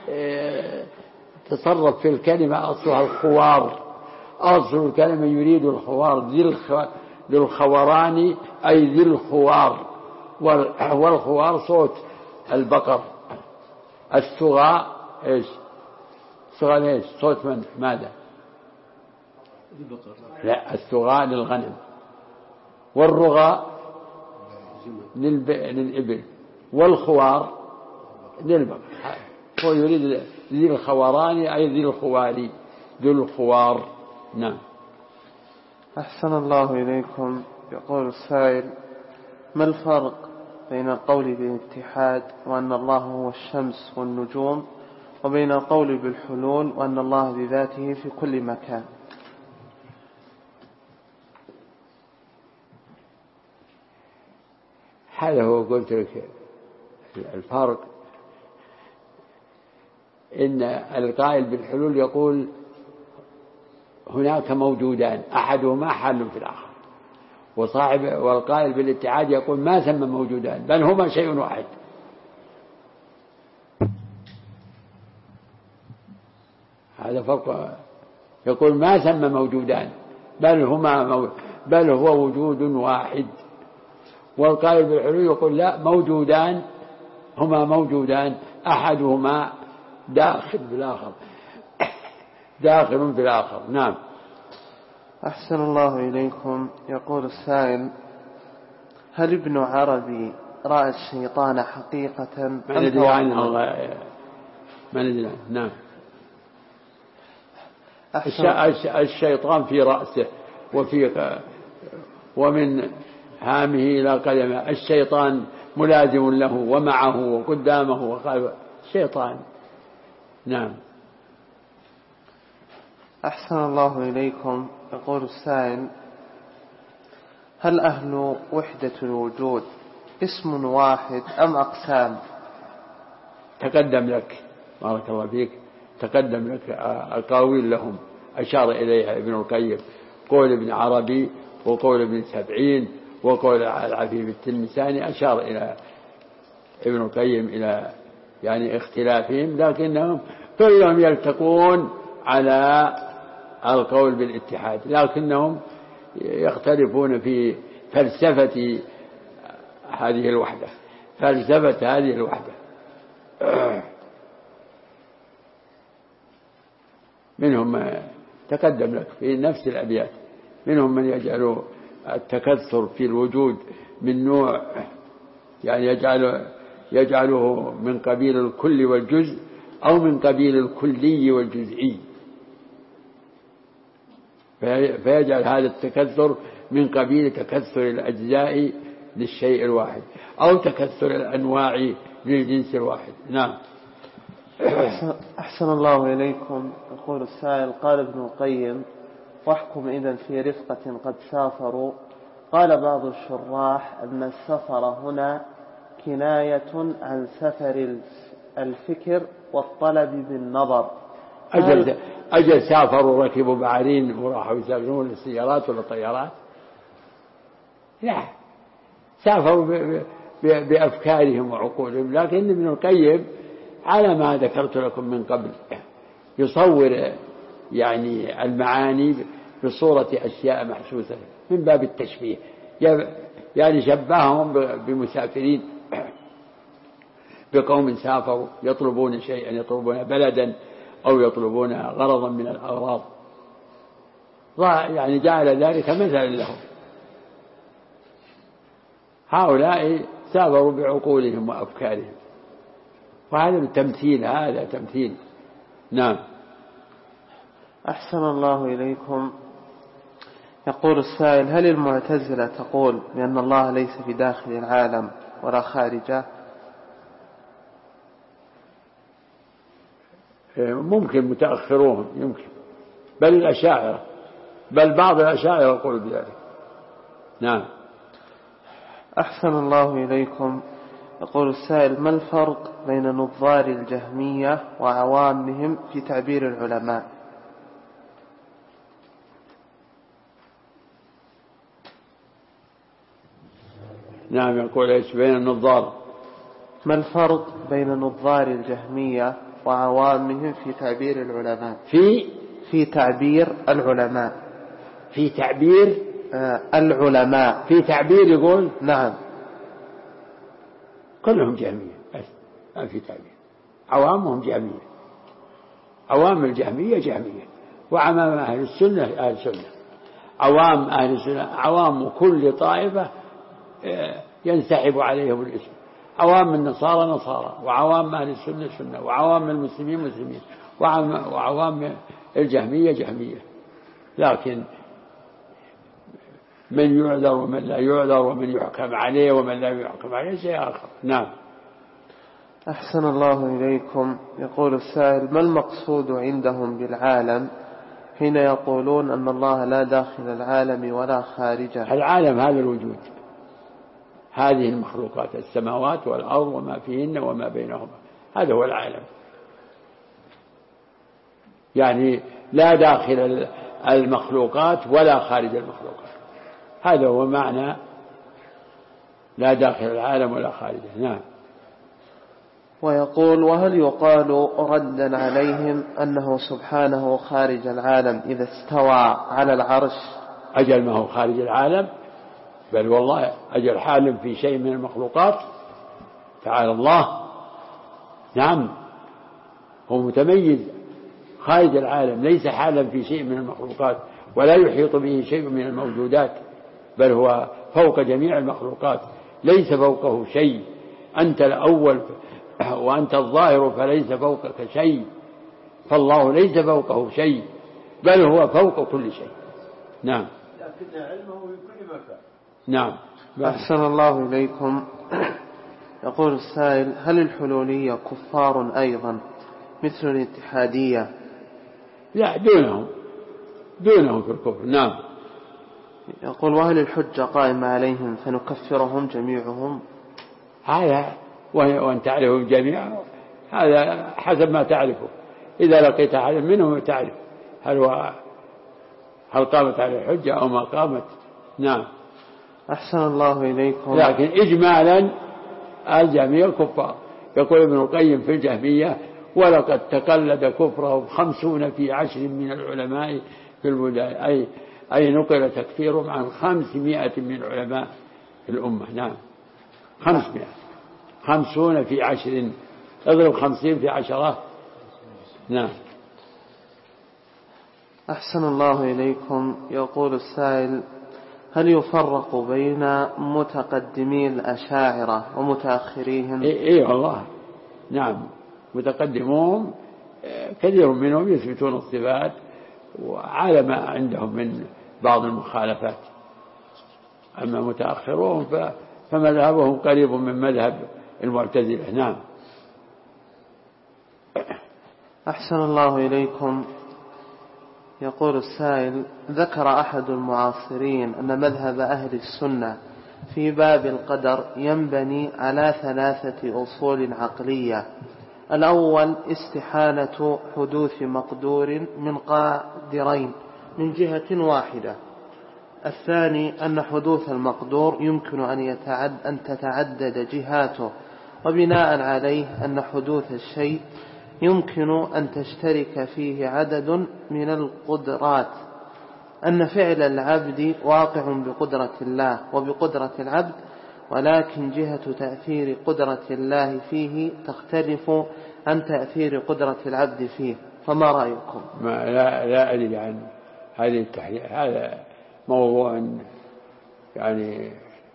تصرف في الكلمة أصلها الخوار، أصل الكلمة يريد الخوار، ذي الخوراني أي ذي الخوار، والخوار صوت البقر. الثغى إيش؟ الثغى إيش؟ صوت من؟ ماذا؟ لا، الثغى للغنم، والرغى للإبل، والخوار للبقر. هو يريد ذي الخوراني أي ذي الخواري، ذي الخوار. نعم. أحسن الله إليكم. يقول السائل: ما الفرق بين القول بالاتحاد وأن الله هو الشمس والنجوم، وبين القول بالحلول وأن الله بذاته في كل مكان؟ هذا هو قلت لك الفرق. إن القائل بالحلول يقول هناك موجودان أحدهما حل في الآخر، والقائل بالاتحاد يقول ما ثم موجودان بل هما شيء واحد. هذا فرق. يقول ما ثم موجودان بل هو وجود واحد. والقائل بالحلول يقول لا، موجودان، هما موجودان أحدهما داخل في الآخر. نعم. أحسن الله إليكم. يقول السائل: هل ابن عربي رأى الشيطان حقيقة ما ندري عنه؟ ما ندري. نعم. الشيطان في رأسه ومن هامه إلى قدمه. الشيطان ملازم له ومعه وقدامه وخلفه. الشيطان. نعم. أحسن الله إليكم. يقول السائل: هل أهل وحدة الوجود اسم واحد أم أقسام؟ تقدم لك، بارك الله فيك، تقدم لك القاويل لهم أشار إليها ابن القيم، قول ابن عربي وقول ابن سبعين وقول العفيف التلمساني، أشار إلى ابن القيم إلى يعني اختلافهم، لكنهم كلهم يلتقون على القول بالاتحاد، لكنهم يختلفون في فلسفة هذه الوحدة. منهم تقدم لك في نفس الأبيات، منهم من يجعل التكثر في الوجود من نوع يعني يجعله من قبيل الكل والجزء أو من قبيل الكلي والجزئي، فيجعل هذا التكثر من قبيل تكثر الأجزاء للشيء الواحد أو تكثر الأنواع للجنس الواحد. نعم. أحسن الله إليكم. يقول السائل: قال ابن القيم: واحكم إذن في رفقة قد سافروا. قال بعض الشراح أن السفر هنا كناية عن سفر الفكر والطلب بالنظر. أجل سافروا ركبوا بعارين وراحوا يسافرون السيارات ولا الطيارات؟ لا، سافروا بأفكارهم وعقولهم. لكن ابن القيم على ما ذكرت لكم من قبل يصور يعني المعاني بصورة أشياء محسوسة من باب التشبيه، يعني شبههم بمسافرين، بقوم سافروا يطلبون شيئا، يطلبون بلدا أو يطلبون غرضا من الأغراض، يعني جعل ذلك مثلا لهم. هؤلاء سافروا بعقولهم وأفكارهم، وهذا تمثيل، هذا تمثيل. نعم. أحسن الله إليكم. يقول السائل: هل المعتزلة تقول بأن الله ليس في داخل العالم ولا خارجه؟ ممكن متأخروهم، يمكن، بل الأشاعرة، بل بعض الأشاعرة يقول بذلك. نعم. أحسن الله إليكم. يقول السائل: ما الفرق بين نظار الجهمية وعوامهم في تعبير العلماء؟ نعم. يقول ايش بين النظار؟ ما الفرق بين نظار الجهمية وعوامهم في تعبير العلماء؟ في تعبير العلماء. في تعبير العلماء. في تعبير يقول. نعم. كلهم جهمية، بس ما في تعبير. عوامهم جهمية، عوام الجهمية جهمية، وعوام أهل السنة أهل السنة. عوام أهل السنة عوام كل طائفة ينسحب عليهم الاسم. عوام النصارى نصارى، وعوام أهل السنة سنة، وعوام المسلمين مسلمين، وعوام الجهمية جهمية. لكن من يعذر ومن لا يعذر ومن يحكم عليه ومن لا يحكم عليه شيء آخر. نعم. أحسن الله إليكم. يقول السائل: ما المقصود عندهم بالعالم حين يقولون أن الله لا داخل العالم ولا خارجه؟ العالم هذا الوجود، هذه المخلوقات، السماوات والأرض وما فيهن وما بينهما، هذا هو العالم. يعني لا داخل المخلوقات ولا خارج المخلوقات، هذا هو معنى لا داخل العالم ولا خارجه. نعم. ويقول: وهل يقال ردا عليهم أنه سبحانه خارج العالم إذا استوى على العرش؟ أجل ما هو خارج العالم، بل والله أجل حال في شيء من المخلوقات، تعالى الله. نعم، هو متميز خارج العالم، ليس حالا في شيء من المخلوقات، ولا يحيط به شيء من الموجودات، بل هو فوق جميع المخلوقات، ليس فوقه شيء. أنت الأول وأنت الظاهر فليس فوقك شيء، فالله ليس فوقه شيء، بل هو فوق كل شيء. نعم. لكن علمه في كل مكان. نعم. أحسن الله إليكم. يقول السائل: هل الحلولية كفار أيضا مثل الاتحادية؟ لا، دونهم في الكفر. نعم. يقول: وهل الحجة قائمة عليهم فنكفرهم جميعهم؟ هذا وأن تعرفهم جميعا، هذا حسب ما تعرفه. إذا لقيت أحد منهم تعرف هل قامت على الحجة أو ما قامت. نعم. أحسن الله إليكم. لكن إجمالا الجميع كفار. يقول ابن القيم في الجهمية: ولقد تقلد كفره 50 في 10 من العلماء في البلدان، أي نقل تكفيرهم عن 500 من علماء الأمة. نعم. 500. 50 في 10، اضرب 50 في 10. نعم. أحسن الله إليكم. يقول السائل: هل يفرق بين متقدمي الأشاعرة ومتأخريهم؟ إيه والله. نعم، متقدمون كثير منهم يثبتون الصفات وعلى ما عندهم من بعض المخالفات، أما متأخرون فمذهبهم قريب من مذهب المعتزلة. نعم. أحسن الله إليكم. يقول السائل: ذكر أحد المعاصرين أن مذهب أهل السنة في باب القدر ينبني على 3 أصول عقلية. الأول: استحالة حدوث مقدور من قادرين من جهة واحدة. الثاني: أن حدوث المقدور يمكن أن تتعدد جهاته، وبناء عليه أن حدوث الشيء يمكن أن تشترك فيه عدد من القدرات. أن فعل العبد واقع بقدرة الله وبقدرة العبد، ولكن جهة تأثير قدرة الله فيه تختلف عن تأثير قدرة العبد فيه. فما رأيكم؟ لا أدري عن هذه التحليل. هذا موضوع يعني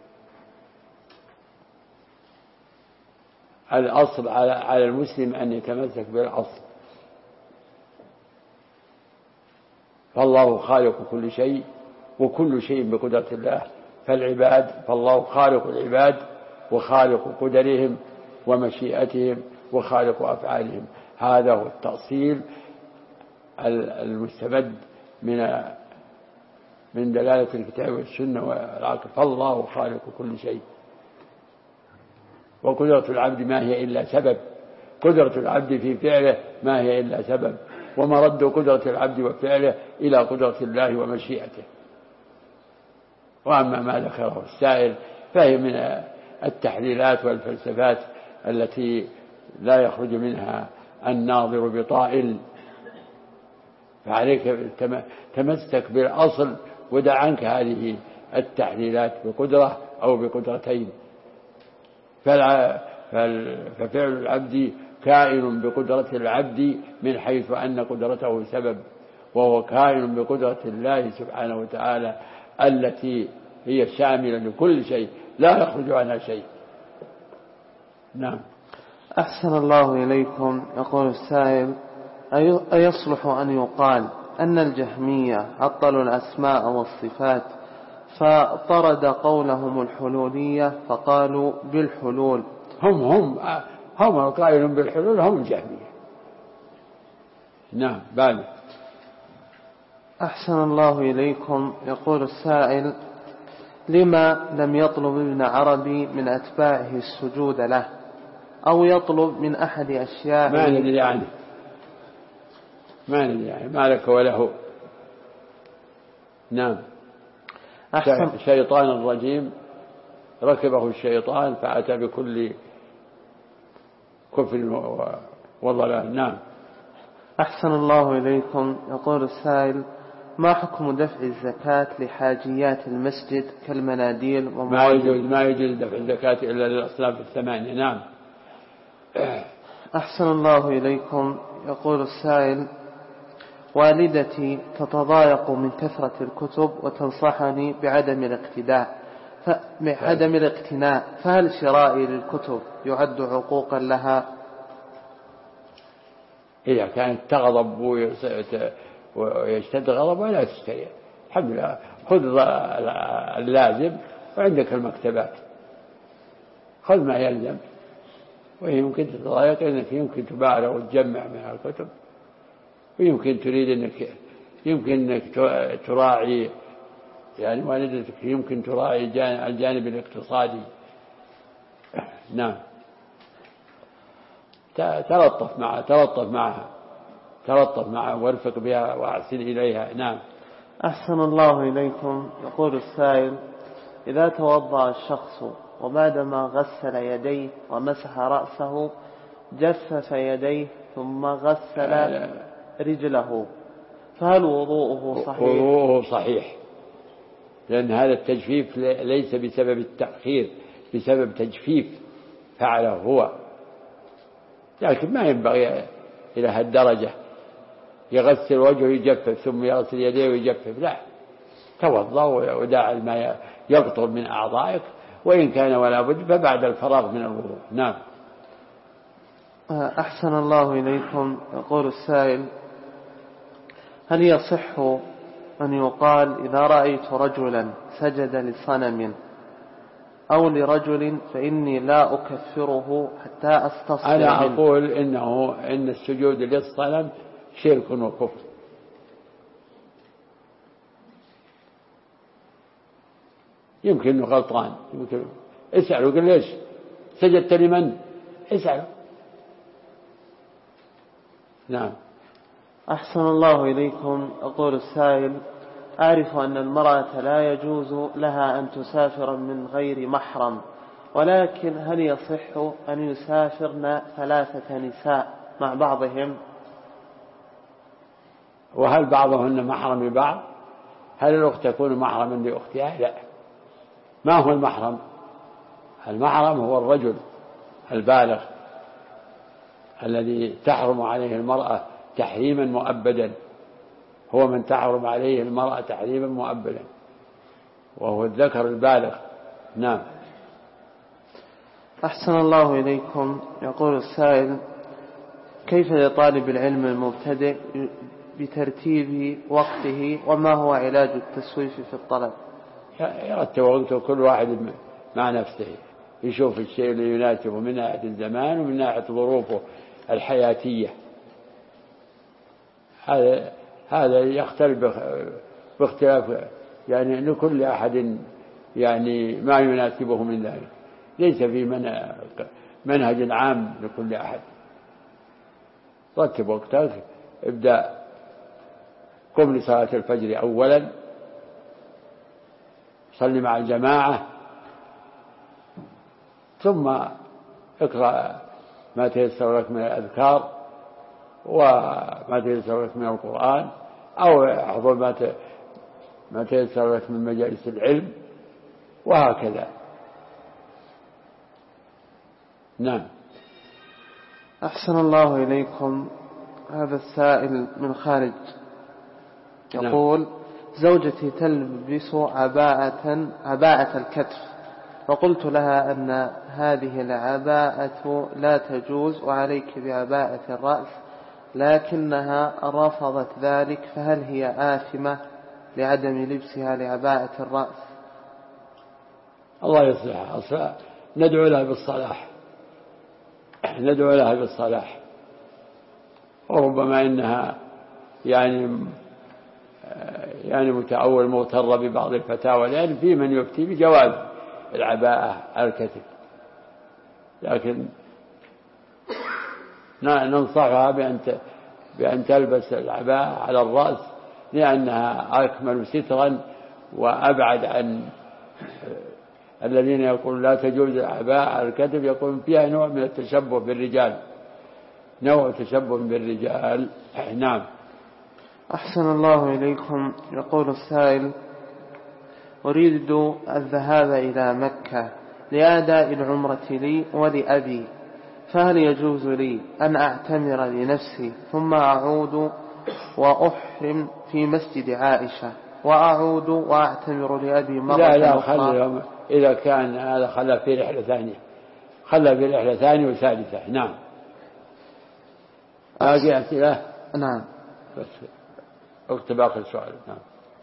الأصل على المسلم أن يتمسك بالأصل، فالله خالق كل شيء وكل شيء بقدرة الله، فالله خالق العباد وخالق قدرهم ومشيئتهم وخالق أفعالهم. هذا هو التأصيل المستمد من دلالة الكتاب والسنة والعقل. فالله خالق كل شيء، وقدرة العبد ما هي إلا سبب، قدرة العبد في فعله ما هي إلا سبب، ومرد قدرة العبد وفعله إلى قدرة الله ومشيئته. وأما ما ذكره السائل فهي من التحليلات والفلسفات التي لا يخرج منها الناظر بطائل، فعليك تمسك بالأصل ودع عنك هذه التحليلات بقدرة أو بقدرتين. ففعل العبد كائن بقدرة العبد من حيث أن قدرته سبب، وهو كائن بقدرة الله سبحانه وتعالى التي هي شاملة لكل شيء لا يخرج عنها شيء. نعم. أحسن الله إليكم. يقول السائل: أيصلح أن يقال أن الجهمية عطلوا الأسماء والصفات فطرد قولهم الحلولية فقالوا بالحلول. هم القائلون بالحلول هم الجهمية. نعم. بعد. أحسن الله إليكم. يقول السائل: لما لم يطلب ابن عربي من أتباعه السجود له أو يطلب من أحد أشياء ما ندري عنه، ما لك وله. نعم. الشيطان الرجيم ركبه الشيطان فأتى بكل كفر وضلال. نعم. أحسن الله إليكم. يقول السائل: ما حكم دفع الزكاة لحاجيات المسجد كالمناديل ما يجوز دفع الزكاة إلا للأصناف الثمانية. نعم. أحسن الله إليكم. يقول السائل: والدتي تتضايق من كثرة الكتب وتنصحني بعدم الاقتناء، فهل شرائي للكتب يعد عقوقا لها؟ إذا كانت تغضب ويشتد غضب ولا تشتري، الحمد لله، خذ اللازم وعندك المكتبات، خذ ما يلزم. ويمكن تتضايق انك يمكن تباع وتجمع من الكتب، ويمكن تريد انك تراعي، يعني والدتك يمكن تراعي الجانب الاقتصادي. نعم. تلطف معها وارفق بها واحسن اليها. نعم. أحسن الله إليكم. يقول السائل: إذا توضأ الشخص وبعدما غسل يديه ومسح رأسه جفف يديه ثم غسل رجله، فهل وضوءه صحيح؟ وضوءه صحيح، لأن هذا التجفيف ليس بسبب التأخير، بسبب تجفيف فعله هو، لكن ما ينبغي إلى هالدرجة يغسل وجهه يجفف ثم يغسل يديه ويجفف. لا، توضأ ودع الماء يقطر من أعضائك، وإن كان ولا بد فبعد الفراغ من الوضوء. نعم. أحسن الله إليكم. يقول السائل: هل يصح أن يقال إذا رأيت رجلا سجد لصنم أو لرجل فإني لا أكفره حتى أستصغر منه؟ أنا أقول إن السجود للصنم شرك وكفر. يمكن أنه غلطان، يمكن اسأله قل ليش سجدت لمن؟ اسأله. نعم. أحسن الله إليكم. أقول السائل: أعرف أن المرأة لا يجوز لها أن تسافر من غير محرم، ولكن هل يصح أن يسافرن 3 نساء مع بعضهم؟ وهل بعضهن محرم لبعض؟ هل الأخت تكون محرما لأختها؟ لا. ما هو المحرم؟ المحرم هو الرجل البالغ الذي تحرم عليه المرأة تحريما مؤبدا، هو من تحرم عليه المرأة تحريما مؤبدا، وهو الذكر البالغ. نعم. أحسن الله إليكم. يقول السائل: كيف لطالب العلم المبتدئ بترتيب وقته، وما هو علاج التسويف في الطلب؟ يرتب وقته كل واحد مع نفسه، يشوف الشيء اللي يناسبه من ناحية الزمان ومن ناحية ظروفه الحياتية. هذا يختلف باختلاف، يعني لكل أحد يعني ما يناسبه من ذلك، ليس في منهج عام لكل أحد. رتب وقتك، ابدأ قم لصلاة الفجر أولا، صل مع الجماعة، ثم اقرأ ما تيسر لك من الأذكار وما تيسر لك من القرآن، أو احضر ما تيسر لك من مجالس العلم، وهكذا. نعم. أحسن الله إليكم. هذا السائل من خارج يقول: زوجتي تلبس عباءة الكتف، فقلت لها أن هذه العباءة لا تجوز وعليك بعباءة الرأس، لكنها رفضت ذلك، فهل هي آثمة لعدم لبسها لعباءة الرأس؟ الله يصلحها. أصلا ندعو لها بالصلاح، ندعو لها بالصلاح. وربما إنها يعني متأول مغترة ببعض الفتاوى، لأن في من يفتي بجواز العباءة على الكتف، لكن ننصحها بأن تلبس العباءة على الرأس، لأنها أكمل سترا وأبعد عن الذين يقولون لا تجوز العباءة على الكتف، يقولون فيها نوع من التشبه بالرجال، نوع تشبه بالرجال. نعم. أحسن الله إليكم. يقول السائل: أريد الذهاب إلى مكة لأداء العمرة لي ولأبي، فهل يجوز لي أن أعتمر لنفسي ثم أعود وأحرم في مسجد عائشة وأعود وأعتمر لأبي مرة أخرى؟ إذا كان هذا خلى في رحلة ثانية، خلى في رحلة ثانية وثالثة. نعم. أجي أسئلة. نعم. بس اكتب آخر سؤال. نعم.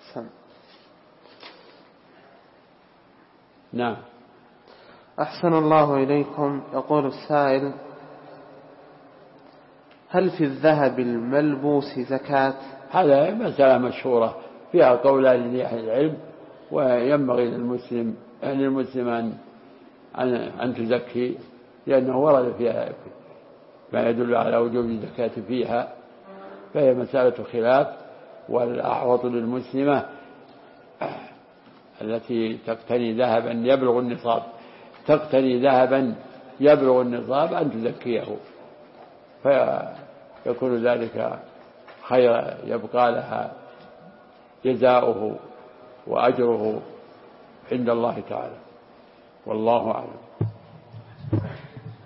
نعم. أحسن الله إليكم. يقول السائل: هل في الذهب الملبوس زكاة؟ هذا مسألة مشهورة فيها قولان لأهل العلم، وينبغي للمسلم أن تزكي، لأنه ورد فيها ما يدل على وجوب الزكاة فيها، فهي مسألة خلاف. والأحوط للمسلمة التي تقتني ذهبا يبلغ النصاب أن تزكيه، فيكون ذلك خير، يبقى لها جزاؤه وأجره عند الله تعالى، والله أعلم.